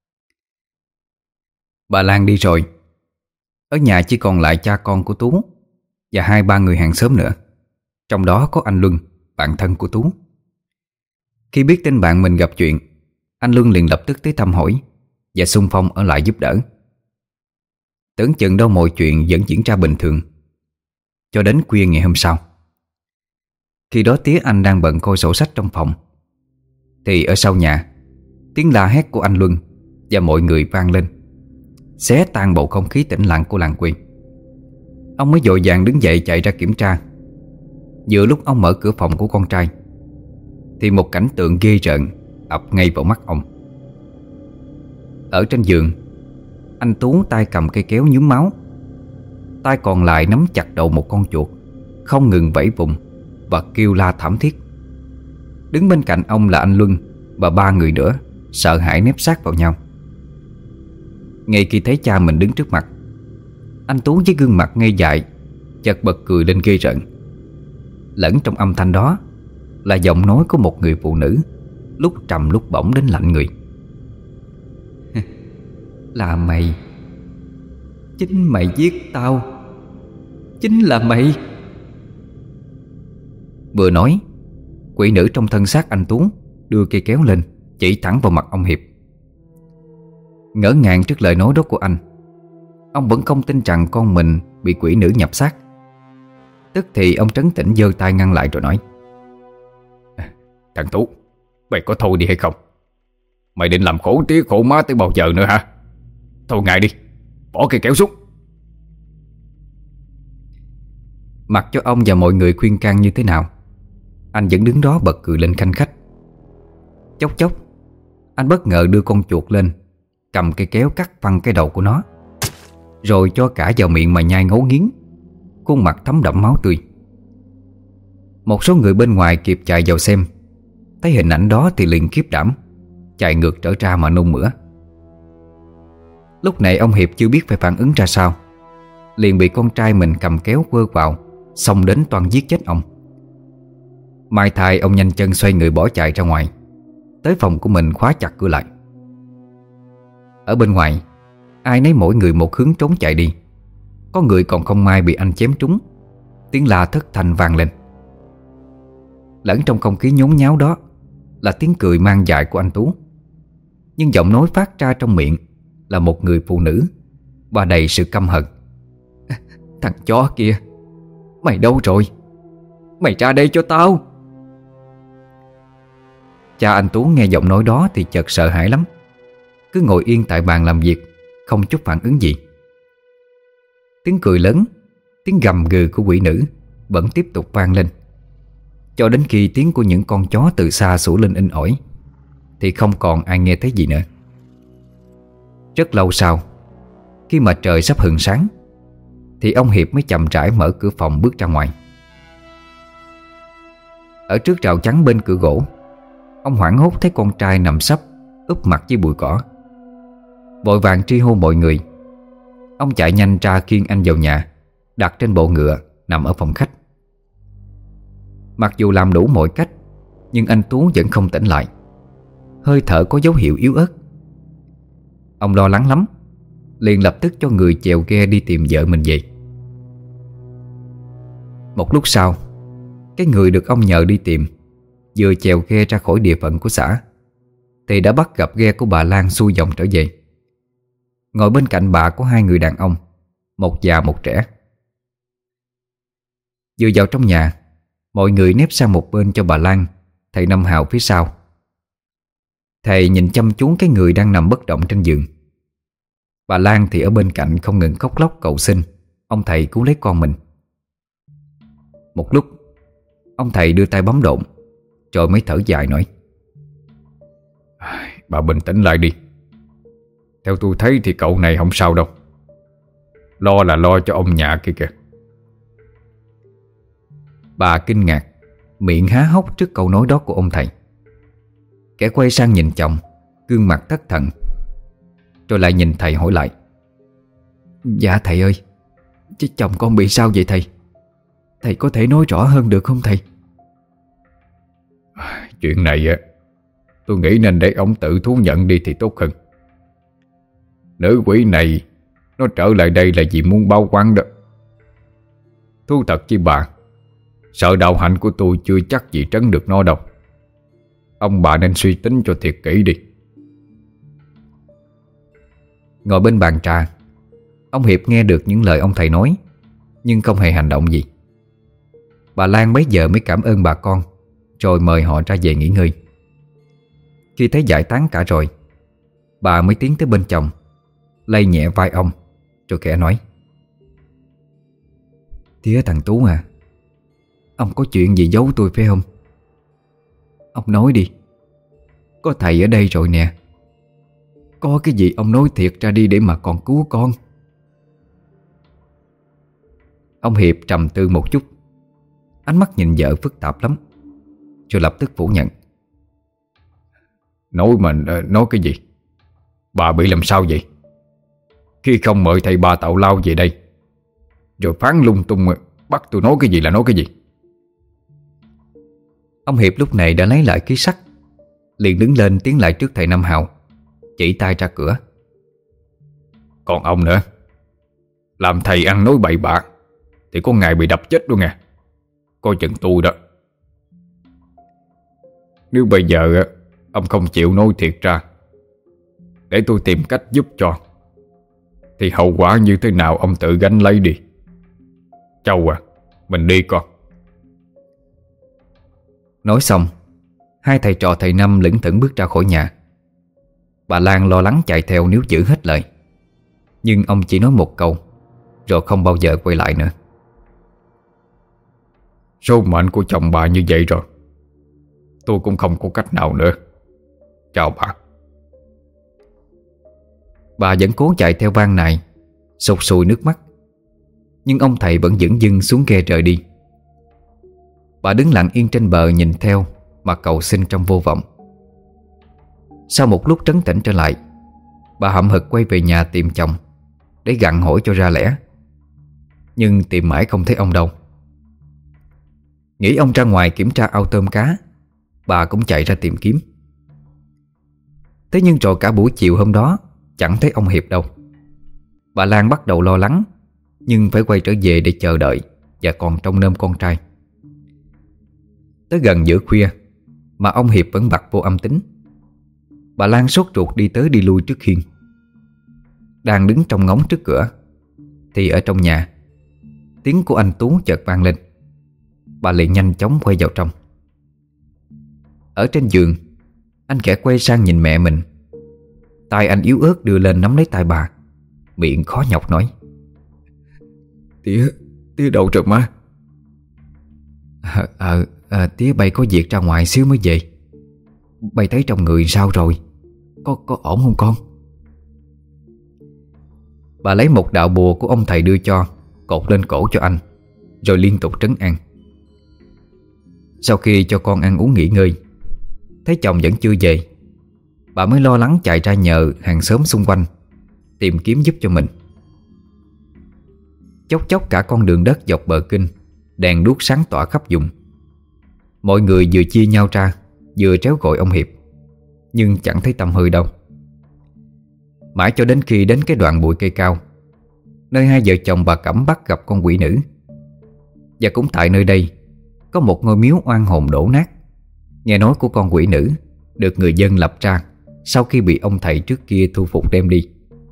Bà Lan đi rồi, ở nhà chỉ còn lại cha con của Tú và hai ba người hàng xóm nữa, trong đó có anh Luân, bạn thân của Tú. Khi biết tin bạn mình gặp chuyện, anh Luân liền lập tức tới thăm hỏi và xung phong ở lại giúp đỡ. Tưởng chừng đâu mọi chuyện vẫn diễn ra bình thường, cho đến khuya ngày hôm sau. Khi đó tía anh đang bận coi sổ sách trong phòng, thì ở sau nhà, tiếng la hét của anh Luân và mọi người vang lên, xé tan bầu không khí tĩnh lặng của làng quê. Ông mới vội vàng đứng dậy chạy ra kiểm tra. Vừa lúc ông mở cửa phòng của con trai thì một cảnh tượng ghê rợn ập ngay vào mắt ông. Ở trên giường, anh Tú tay cầm cây kéo nhuốm máu, tay còn lại nắm chặt đầu một con chuột, không ngừng vẫy vùng và kêu la thảm thiết. Đứng bên cạnh ông là anh Luân và ba người nữa sợ hãi nép sát vào nhau. Ngay khi thấy cha mình đứng trước mặt, Anh Tú với gương mặt ngây dại chợt bật cười lên ghê rợn. Lẫn trong âm thanh đó là giọng nói của một người phụ nữ, lúc trầm lúc bổng đến lạnh người. Là mày. Chính mày giết tao. Chính là mày. Vừa nói, quỷ nữ trong thân xác anh Tú đưa cây kéo lên, chỉ thẳng vào mặt ông Hiệp. Ngỡ ngàng trước lời nói đó của anh, ông vẫn không tin rằng con mình bị quỷ nữ nhập xác. Tức thì ông trấn tĩnh giơ tay ngăn lại rồi nói: Thằng Tú, mày có thôi đi hay không? Mày định làm khổ tía khổ má tới bao giờ nữa hả? Thôi ngại đi, bỏ cây kéo xuống. Mặc cho ông và mọi người khuyên can như thế nào, anh vẫn đứng đó bật cười lên khanh khách. Chốc chốc, anh bất ngờ đưa con chuột lên, cầm cây kéo cắt phăng cái đầu của nó, rồi cho cả vào miệng mà nhai ngấu nghiến, khuôn mặt thấm đẫm máu tươi. Một số người bên ngoài kịp chạy vào xem, thấy hình ảnh đó thì liền khiếp đảm, chạy ngược trở ra mà nôn mửa. Lúc này ông Hiệp chưa biết phải phản ứng ra sao, liền bị con trai mình cầm kéo quơ vào, xông đến toan giết chết ông. Mai thai ông nhanh chân xoay người bỏ chạy ra ngoài, tới phòng của mình khóa chặt cửa lại. Ở bên ngoài, ai nấy mỗi người một hướng trốn chạy đi. Có người còn không may bị anh chém trúng, tiếng la thất thanh vang lên. Lẫn trong không khí nhốn nháo đó là tiếng cười mang dại của anh Tú, nhưng giọng nói phát ra trong miệng là một người phụ nữ và đầy sự căm hận. Thằng chó kia, mày đâu rồi? Mày ra đây cho tao. Cha anh Tú nghe giọng nói đó thì chợt sợ hãi lắm, cứ ngồi yên tại bàn làm việc, không chút phản ứng gì. Tiếng cười lớn, tiếng gầm gừ của quỷ nữ vẫn tiếp tục vang lên, cho đến khi tiếng của những con chó từ xa sủa lên inh ỏi thì không còn ai nghe thấy gì nữa. Rất lâu sau, khi mà trời sắp hừng sáng, thì ông Hiệp mới chậm rãi mở cửa phòng bước ra ngoài. Ở trước rào chắn bên cửa gỗ, ông hoảng hốt thấy con trai nằm sấp úp mặt dưới bụi cỏ. Vội vàng tri hô mọi người. Ông chạy nhanh ra khiêng anh vào nhà, đặt trên bộ ngựa nằm ở phòng khách. Mặc dù làm đủ mọi cách, nhưng anh Tú vẫn không tỉnh lại, hơi thở có dấu hiệu yếu ớt. Ông lo lắng lắm, liền lập tức cho người chèo ghe đi tìm vợ mình về. Một lúc sau, cái người được ông nhờ đi tìm vừa chèo ghe ra khỏi địa phận của xã thì đã bắt gặp ghe của bà Lan xuôi dòng trở về. Ngồi bên cạnh bà có hai người đàn ông, một già một trẻ. Vừa vào trong nhà, mọi người nép sang một bên cho bà Lan, thầy Năm Hào phía sau. Thầy nhìn chăm chú cái người đang nằm bất động trên giường. Bà Lan thì ở bên cạnh không ngừng khóc lóc cầu xin ông thầy cứu lấy con mình. Một lúc, ông thầy đưa tay bấm độn, rồi mới thở dài nói: Bà bình tĩnh lại đi. Theo tôi thấy thì cậu này không sao đâu. Lo là lo cho ông nhà kia kìa. Bà kinh ngạc, miệng há hốc trước câu nói đó của ông thầy. Kẻ quay sang nhìn chồng, gương mặt thất thần, rồi lại nhìn thầy hỏi lại: Dạ thầy ơi, chứ chồng con bị sao vậy thầy? Thầy có thể nói rõ hơn được không thầy? Chuyện này á, tôi nghĩ nên để ông tự thú nhận đi thì tốt hơn. Nữ quỷ này nó trở lại đây là vì muốn báo oán đó. Thú thật với bà, sợ đạo hạnh của tôi chưa chắc gì trấn được nó đâu. Ông bà nên suy tính cho thiệt kỹ đi. Ngồi bên bàn trà, ông Hiệp nghe được những lời ông thầy nói, nhưng không hề hành động gì. Bà Lan bấy giờ mới cảm ơn bà con, rồi mời họ ra về nghỉ ngơi. Khi thấy giải tán cả rồi, bà mới tiến tới bên chồng, lay nhẹ vai ông, rồi khẽ nói: Tía thằng Tú à, ông có chuyện gì giấu tôi phải không? Ông nói đi, có thầy ở đây rồi nè. Có cái gì ông nói thiệt ra đi để mà còn cứu con. Ông Hiệp trầm tư một chút, ánh mắt nhìn vợ phức tạp lắm, rồi lập tức phủ nhận: Nói mà nói cái gì? Bà bị làm sao vậy? Khi không mời thầy bà tào lao về đây rồi phán lung tung, bắt tôi nói cái gì là nói cái gì. Ông Hiệp lúc này đã lấy lại ký sắc, liền đứng lên tiến lại trước thầy Năm Hào, chỉ tay ra cửa. Còn ông nữa, làm thầy ăn nói bậy bạ thì có ngày bị đập chết luôn nha. Coi chừng tôi đó. Nếu bây giờ ông không chịu nói thiệt ra để tôi tìm cách giúp cho, thì hậu quả như thế nào ông tự gánh lấy đi. Châu à, mình đi con. Nói xong, hai thầy trò thầy Năm lững thững bước ra khỏi nhà. Bà Lan lo lắng chạy theo nếu giữ hết lời, nhưng ông chỉ nói một câu rồi không bao giờ quay lại nữa. Số mệnh của chồng bà như vậy rồi, tôi cũng không có cách nào nữa. Chào bà. Bà vẫn cố chạy theo van này, sụt sùi nước mắt, nhưng ông thầy vẫn dửng dưng xuống ghe rời đi. Bà đứng lặng yên trên bờ nhìn theo mà cầu xin trong vô vọng. Sau một lúc trấn tĩnh trở lại, bà hậm hực quay về nhà tìm chồng để gặng hỏi cho ra lẽ, nhưng tìm mãi không thấy ông đâu. Nghĩ ông ra ngoài kiểm tra ao tôm cá, bà cũng chạy ra tìm kiếm. Thế nhưng rồi cả buổi chiều hôm đó chẳng thấy ông Hiệp đâu. Bà Lan bắt đầu lo lắng, nhưng phải quay trở về để chờ đợi và còn trông nom con trai. Tới gần giữa khuya mà ông Hiệp vẫn bặt vô âm tính. Bà Lan sốt ruột đi tới đi lui trước hiên. Đang đứng trong ngóng trước cửa thì ở trong nhà, tiếng của anh Tú chợt vang lên. Bà liền nhanh chóng quay vào trong. Ở trên giường, anh khẽ quay sang nhìn mẹ mình. Tay anh yếu ớt đưa lên nắm lấy tay bà, miệng khó nhọc nói: Tía, tía đâu rồi má? Ờ, à, à, tía bay có việc ra ngoài xíu mới về. Bay thấy trong người sao rồi? Có, có ổn không con? Bà lấy một đạo bùa của ông thầy đưa cho, cột lên cổ cho anh, rồi liên tục trấn an. Sau khi cho con ăn uống nghỉ ngơi, thấy chồng vẫn chưa về, bà mới lo lắng chạy ra nhờ hàng xóm xung quanh tìm kiếm giúp cho mình. Chốc chốc cả con đường đất dọc bờ kinh đèn đuốc sáng tỏa khắp vùng. Mọi người vừa chia nhau ra, vừa tréo gọi ông Hiệp, nhưng chẳng thấy tăm hơi đâu. Mãi cho đến khi đến cái đoạn bụi cây cao, nơi hai vợ chồng bà Cẩm bắt gặp con quỷ nữ. Và cũng tại nơi đây có một ngôi miếu oan hồn đổ nát. Nghe nói của con quỷ nữ được người dân lập ra sau khi bị ông thầy trước kia thu phục đem đi.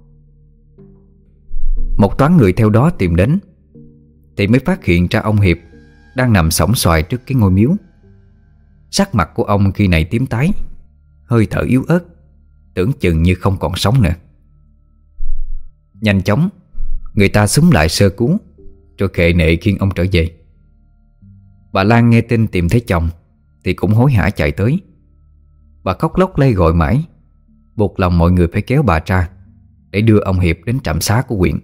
Một toán người theo đó tìm đến thì mới phát hiện ra ông Hiệp đang nằm sõng xoài trước cái ngôi miếu. Sắc mặt của ông khi này tím tái, hơi thở yếu ớt, tưởng chừng như không còn sống nữa. Nhanh chóng, người ta xúm lại sơ cứu, rồi khệ nệ khiêng ông trở về. Bà Lan nghe tin tìm thấy chồng thì cũng hối hả chạy tới. Bà khóc lóc lay gọi mãi, buộc lòng mọi người phải kéo bà ra để đưa ông Hiệp đến trạm xá của huyện.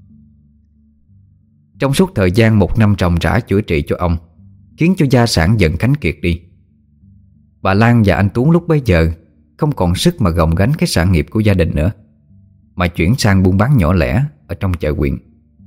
Trong suốt thời gian một năm ròng rã chữa trị cho ông, khiến cho gia sản dần khánh kiệt đi, bà Lan và anh Tú lúc bấy giờ không còn sức mà gồng gánh cái sản nghiệp của gia đình nữa, mà chuyển sang buôn bán nhỏ lẻ ở trong chợ huyện.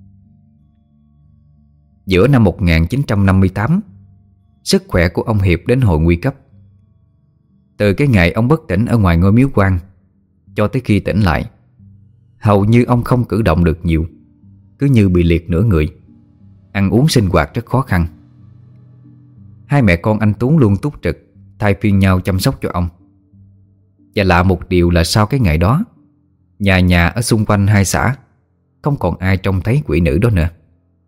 Giữa năm một nghìn chín trăm năm mươi tám, sức khỏe của ông Hiệp đến hồi nguy cấp. Từ cái ngày ông bất tỉnh ở ngoài ngôi miếu quan cho tới khi tỉnh lại, hầu như ông không cử động được nhiều, cứ như bị liệt nửa người. Ăn uống sinh hoạt rất khó khăn. Hai mẹ con anh Tú luôn túc trực, thay phiên nhau chăm sóc cho ông. Và lạ một điều là sau cái ngày đó, nhà nhà ở xung quanh hai xã không còn ai trông thấy quỷ nữ đó nữa.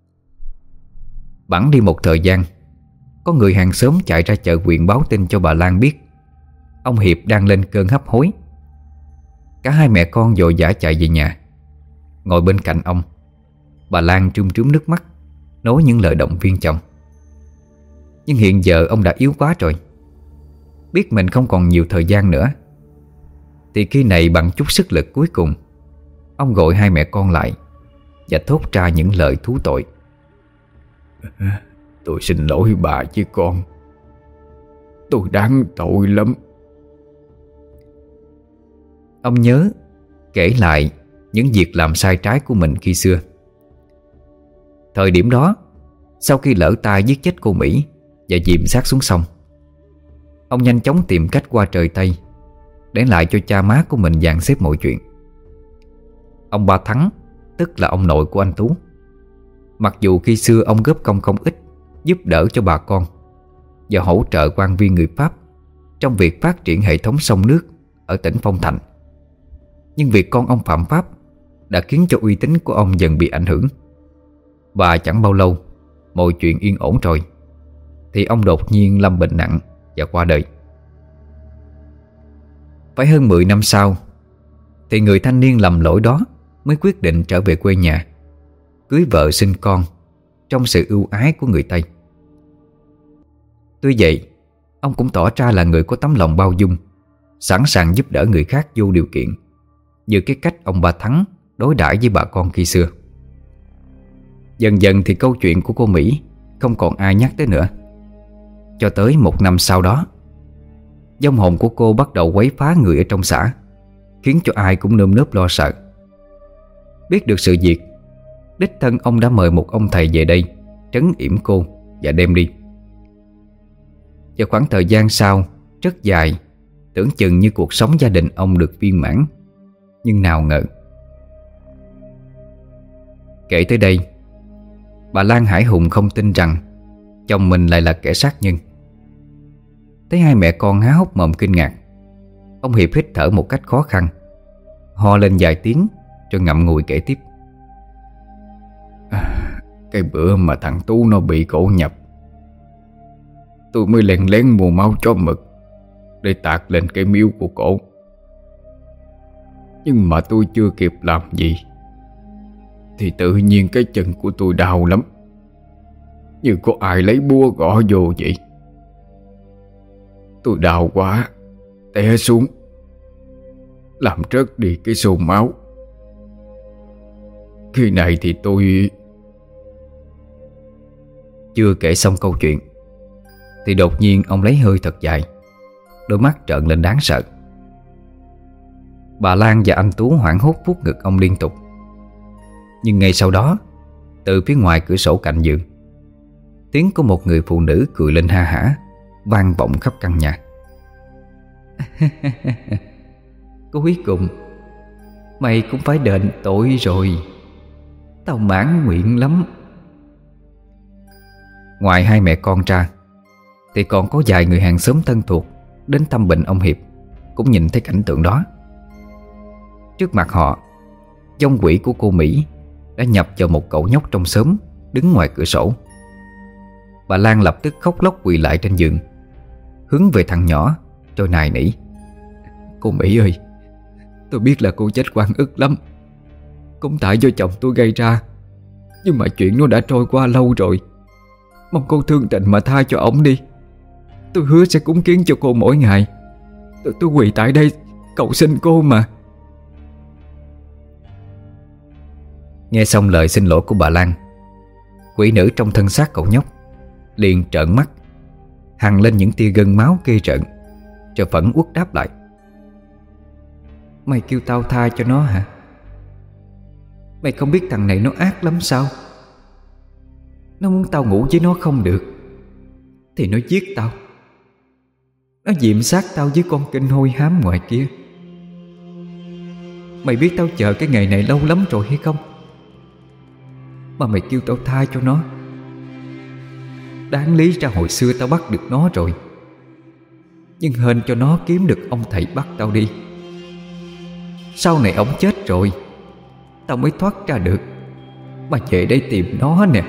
Bẵng đi một thời gian, có người hàng xóm chạy ra chợ huyện báo tin cho bà Lan biết ông Hiệp đang lên cơn hấp hối. Cả hai mẹ con vội vã chạy về nhà. Ngồi bên cạnh ông, bà Lan trươm trướm nước mắt, nói những lời động viên chồng. Nhưng hiện giờ ông đã yếu quá rồi. Biết mình không còn nhiều thời gian nữa, thì khi này bằng chút sức lực cuối cùng, ông gọi hai mẹ con lại và thốt ra những lời thú tội. Tôi xin lỗi bà chứ con. Tôi đáng tội lắm. Ông nhớ kể lại những việc làm sai trái của mình khi xưa. Thời điểm đó, sau khi lỡ tay giết chết cô Mỹ và dìm xác xuống sông, ông nhanh chóng tìm cách qua trời Tây để lại cho cha má của mình dàn xếp mọi chuyện. Ông Ba Thắng, tức là ông nội của anh Tú, mặc dù khi xưa ông góp công không ít giúp đỡ cho bà con và hỗ trợ quan viên người Pháp trong việc phát triển hệ thống sông nước ở tỉnh Phong Thành, nhưng việc con ông phạm pháp đã khiến cho uy tín của ông dần bị ảnh hưởng. Và chẳng bao lâu, mọi chuyện yên ổn rồi thì ông đột nhiên lâm bệnh nặng và qua đời. Phải hơn mười năm sau thì người thanh niên lầm lỗi đó mới quyết định trở về quê nhà, cưới vợ sinh con trong sự ưu ái của người Tây. Tuy vậy, ông cũng tỏ ra là người có tấm lòng bao dung, sẵn sàng giúp đỡ người khác vô điều kiện, như cái cách ông Ba Thắng đối đãi với bà con khi xưa. Dần dần thì câu chuyện của cô Mỹ không còn ai nhắc tới nữa. Cho tới một năm sau đó, vong hồn của cô bắt đầu quấy phá người ở trong xã, khiến cho ai cũng nơm nớp lo sợ. Biết được sự việc, đích thân ông đã mời một ông thầy về đây trấn yểm cô và đem đi. Và khoảng thời gian sau rất dài, tưởng chừng như cuộc sống gia đình ông được viên mãn, nhưng nào ngờ. Kể tới đây, bà Lan Hải Hùng không tin rằng chồng mình lại là kẻ sát nhân. Thấy hai mẹ con há hốc mồm kinh ngạc, ông Hiệp hít thở một cách khó khăn, ho lên vài tiếng rồi ngậm ngùi kể tiếp. à, Cái bữa mà thằng Tú nó bị cổ nhập, tôi mới lén lén mua máu chó mực để tạt lên cái miếu của cổ. Nhưng mà tôi chưa kịp làm gì thì tự nhiên cái chân của tôi đau lắm, như có ai lấy búa gõ vô vậy. Tôi đau quá, té xuống, làm rớt đi cái xô máu. Khi này thì tôi... Chưa kể xong câu chuyện thì đột nhiên ông lấy hơi thật dài, đôi mắt trợn lên đáng sợ. Bà Lan và anh Tú hoảng hốt vuốt ngực ông liên tục. Nhưng ngay sau đó, từ phía ngoài cửa sổ cạnh giường, tiếng của một người phụ nữ cười lên ha hả vang vọng khắp căn nhà. Cuối cùng mày cũng phải đền tội rồi. Tao mãn nguyện lắm. Ngoài hai mẹ con ra thì còn có vài người hàng xóm thân thuộc đến thăm bệnh ông Hiệp cũng nhìn thấy cảnh tượng đó. Trước mặt họ, vong quỷ của cô Mỹ đã nhập vào một cậu nhóc trong xóm đứng ngoài cửa sổ. Bà Lan lập tức khóc lóc quỳ lại trên giường, hướng về thằng nhỏ rồi nài nỉ. Cô Mỹ ơi, tôi biết là cô chết oan ức lắm, cũng tại do chồng tôi gây ra, nhưng mà chuyện nó đã trôi qua lâu rồi. Mong cô thương tình mà tha cho ổng đi. Tôi hứa sẽ cúng kiến cho cô mỗi ngày. Tôi, tôi quỳ tại đây cầu xin cô mà. Nghe xong lời xin lỗi của bà Lan, quỷ nữ trong thân xác cậu nhóc liền trợn mắt, hằn lên những tia gân máu ghê rợn, rồi phẫn uất đáp lại. Mày kêu tao tha cho nó hả? Mày không biết thằng này nó ác lắm sao? Nó muốn tao ngủ với nó không được thì nó giết tao. Nó diệm xác tao với con kinh hôi hám ngoài kia. Mày biết tao chờ cái ngày này lâu lắm rồi hay không? Mà mày kêu tao tha cho nó. Đáng lý ra hồi xưa tao bắt được nó rồi, nhưng hên cho nó kiếm được ông thầy bắt tao đi. Sau này ổng chết rồi, tao mới thoát ra được, mà về đây tìm nó nè.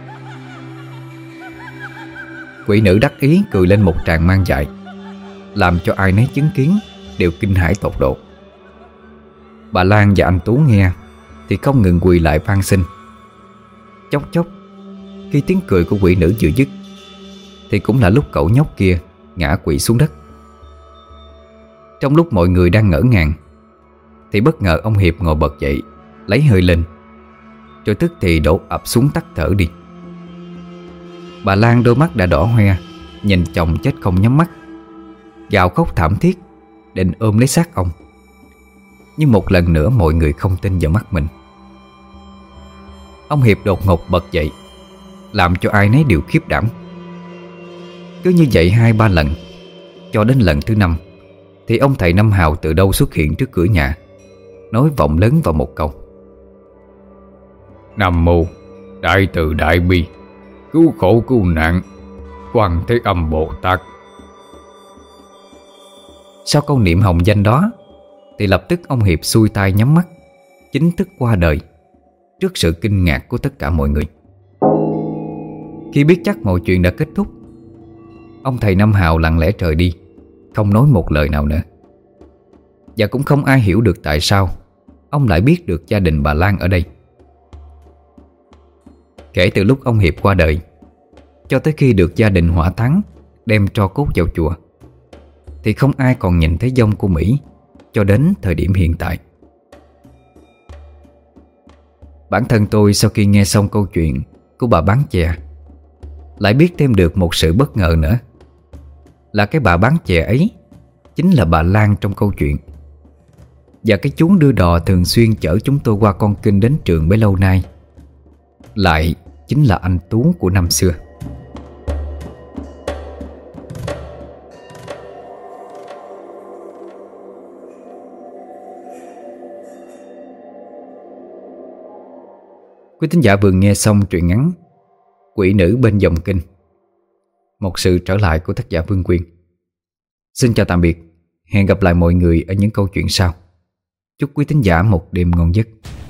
Quỷ nữ đắc ý cười lên một tràng mang dại, làm cho ai nấy chứng kiến đều kinh hãi tột độ. Bà Lan và anh Tú nghe thì không ngừng quỳ lại van xin. Chốc chốc, khi tiếng cười của quỷ nữ vừa dứt thì cũng là lúc cậu nhóc kia ngã quỵ xuống đất. Trong lúc mọi người đang ngỡ ngàng thì bất ngờ ông Hiệp ngồi bật dậy, lấy hơi lên, rồi tức thì đổ ập xuống tắt thở đi. Bà Lan đôi mắt đã đỏ hoe, nhìn chồng chết không nhắm mắt, gào khóc thảm thiết, định ôm lấy xác ông. Nhưng một lần nữa mọi người không tin vào mắt mình. Ông Hiệp đột ngột bật dậy, làm cho ai nấy đều khiếp đảm. Cứ như vậy hai ba lần, cho đến lần thứ năm thì ông thầy Năm Hào từ đâu xuất hiện trước cửa nhà, nói vọng lớn vào một câu: Nam mô Đại Từ Đại Bi, cứu khổ cứu nạn, Quan Thế Âm Bồ Tát. Sau câu niệm hồng danh đó thì lập tức ông Hiệp xuôi tay nhắm mắt, chính thức qua đời trước sự kinh ngạc của tất cả mọi người. Khi biết chắc mọi chuyện đã kết thúc, ông thầy Năm Hào lặng lẽ rời đi, không nói một lời nào nữa. Và cũng không ai hiểu được tại sao ông lại biết được gia đình bà Lan ở đây. Kể từ lúc ông Hiệp qua đời cho tới khi được gia đình hỏa táng đem tro cốt vào chùa thì không ai còn nhìn thấy vong của Mỹ cho đến thời điểm hiện tại. Bản thân tôi sau khi nghe xong câu chuyện của bà bán chè lại biết thêm được một sự bất ngờ nữa, là cái bà bán chè ấy chính là bà Lan trong câu chuyện. Và cái chú đưa đò thường xuyên chở chúng tôi qua con kênh đến trường bấy lâu nay lại chính là anh Tú của năm xưa. Quý thính giả vừa nghe xong truyện ngắn Quỷ Nữ Bên Dòng Kinh, một sự trở lại của tác giả Vương Quyền. Xin chào tạm biệt, hẹn gặp lại mọi người ở những câu chuyện sau. Chúc quý thính giả một đêm ngon giấc.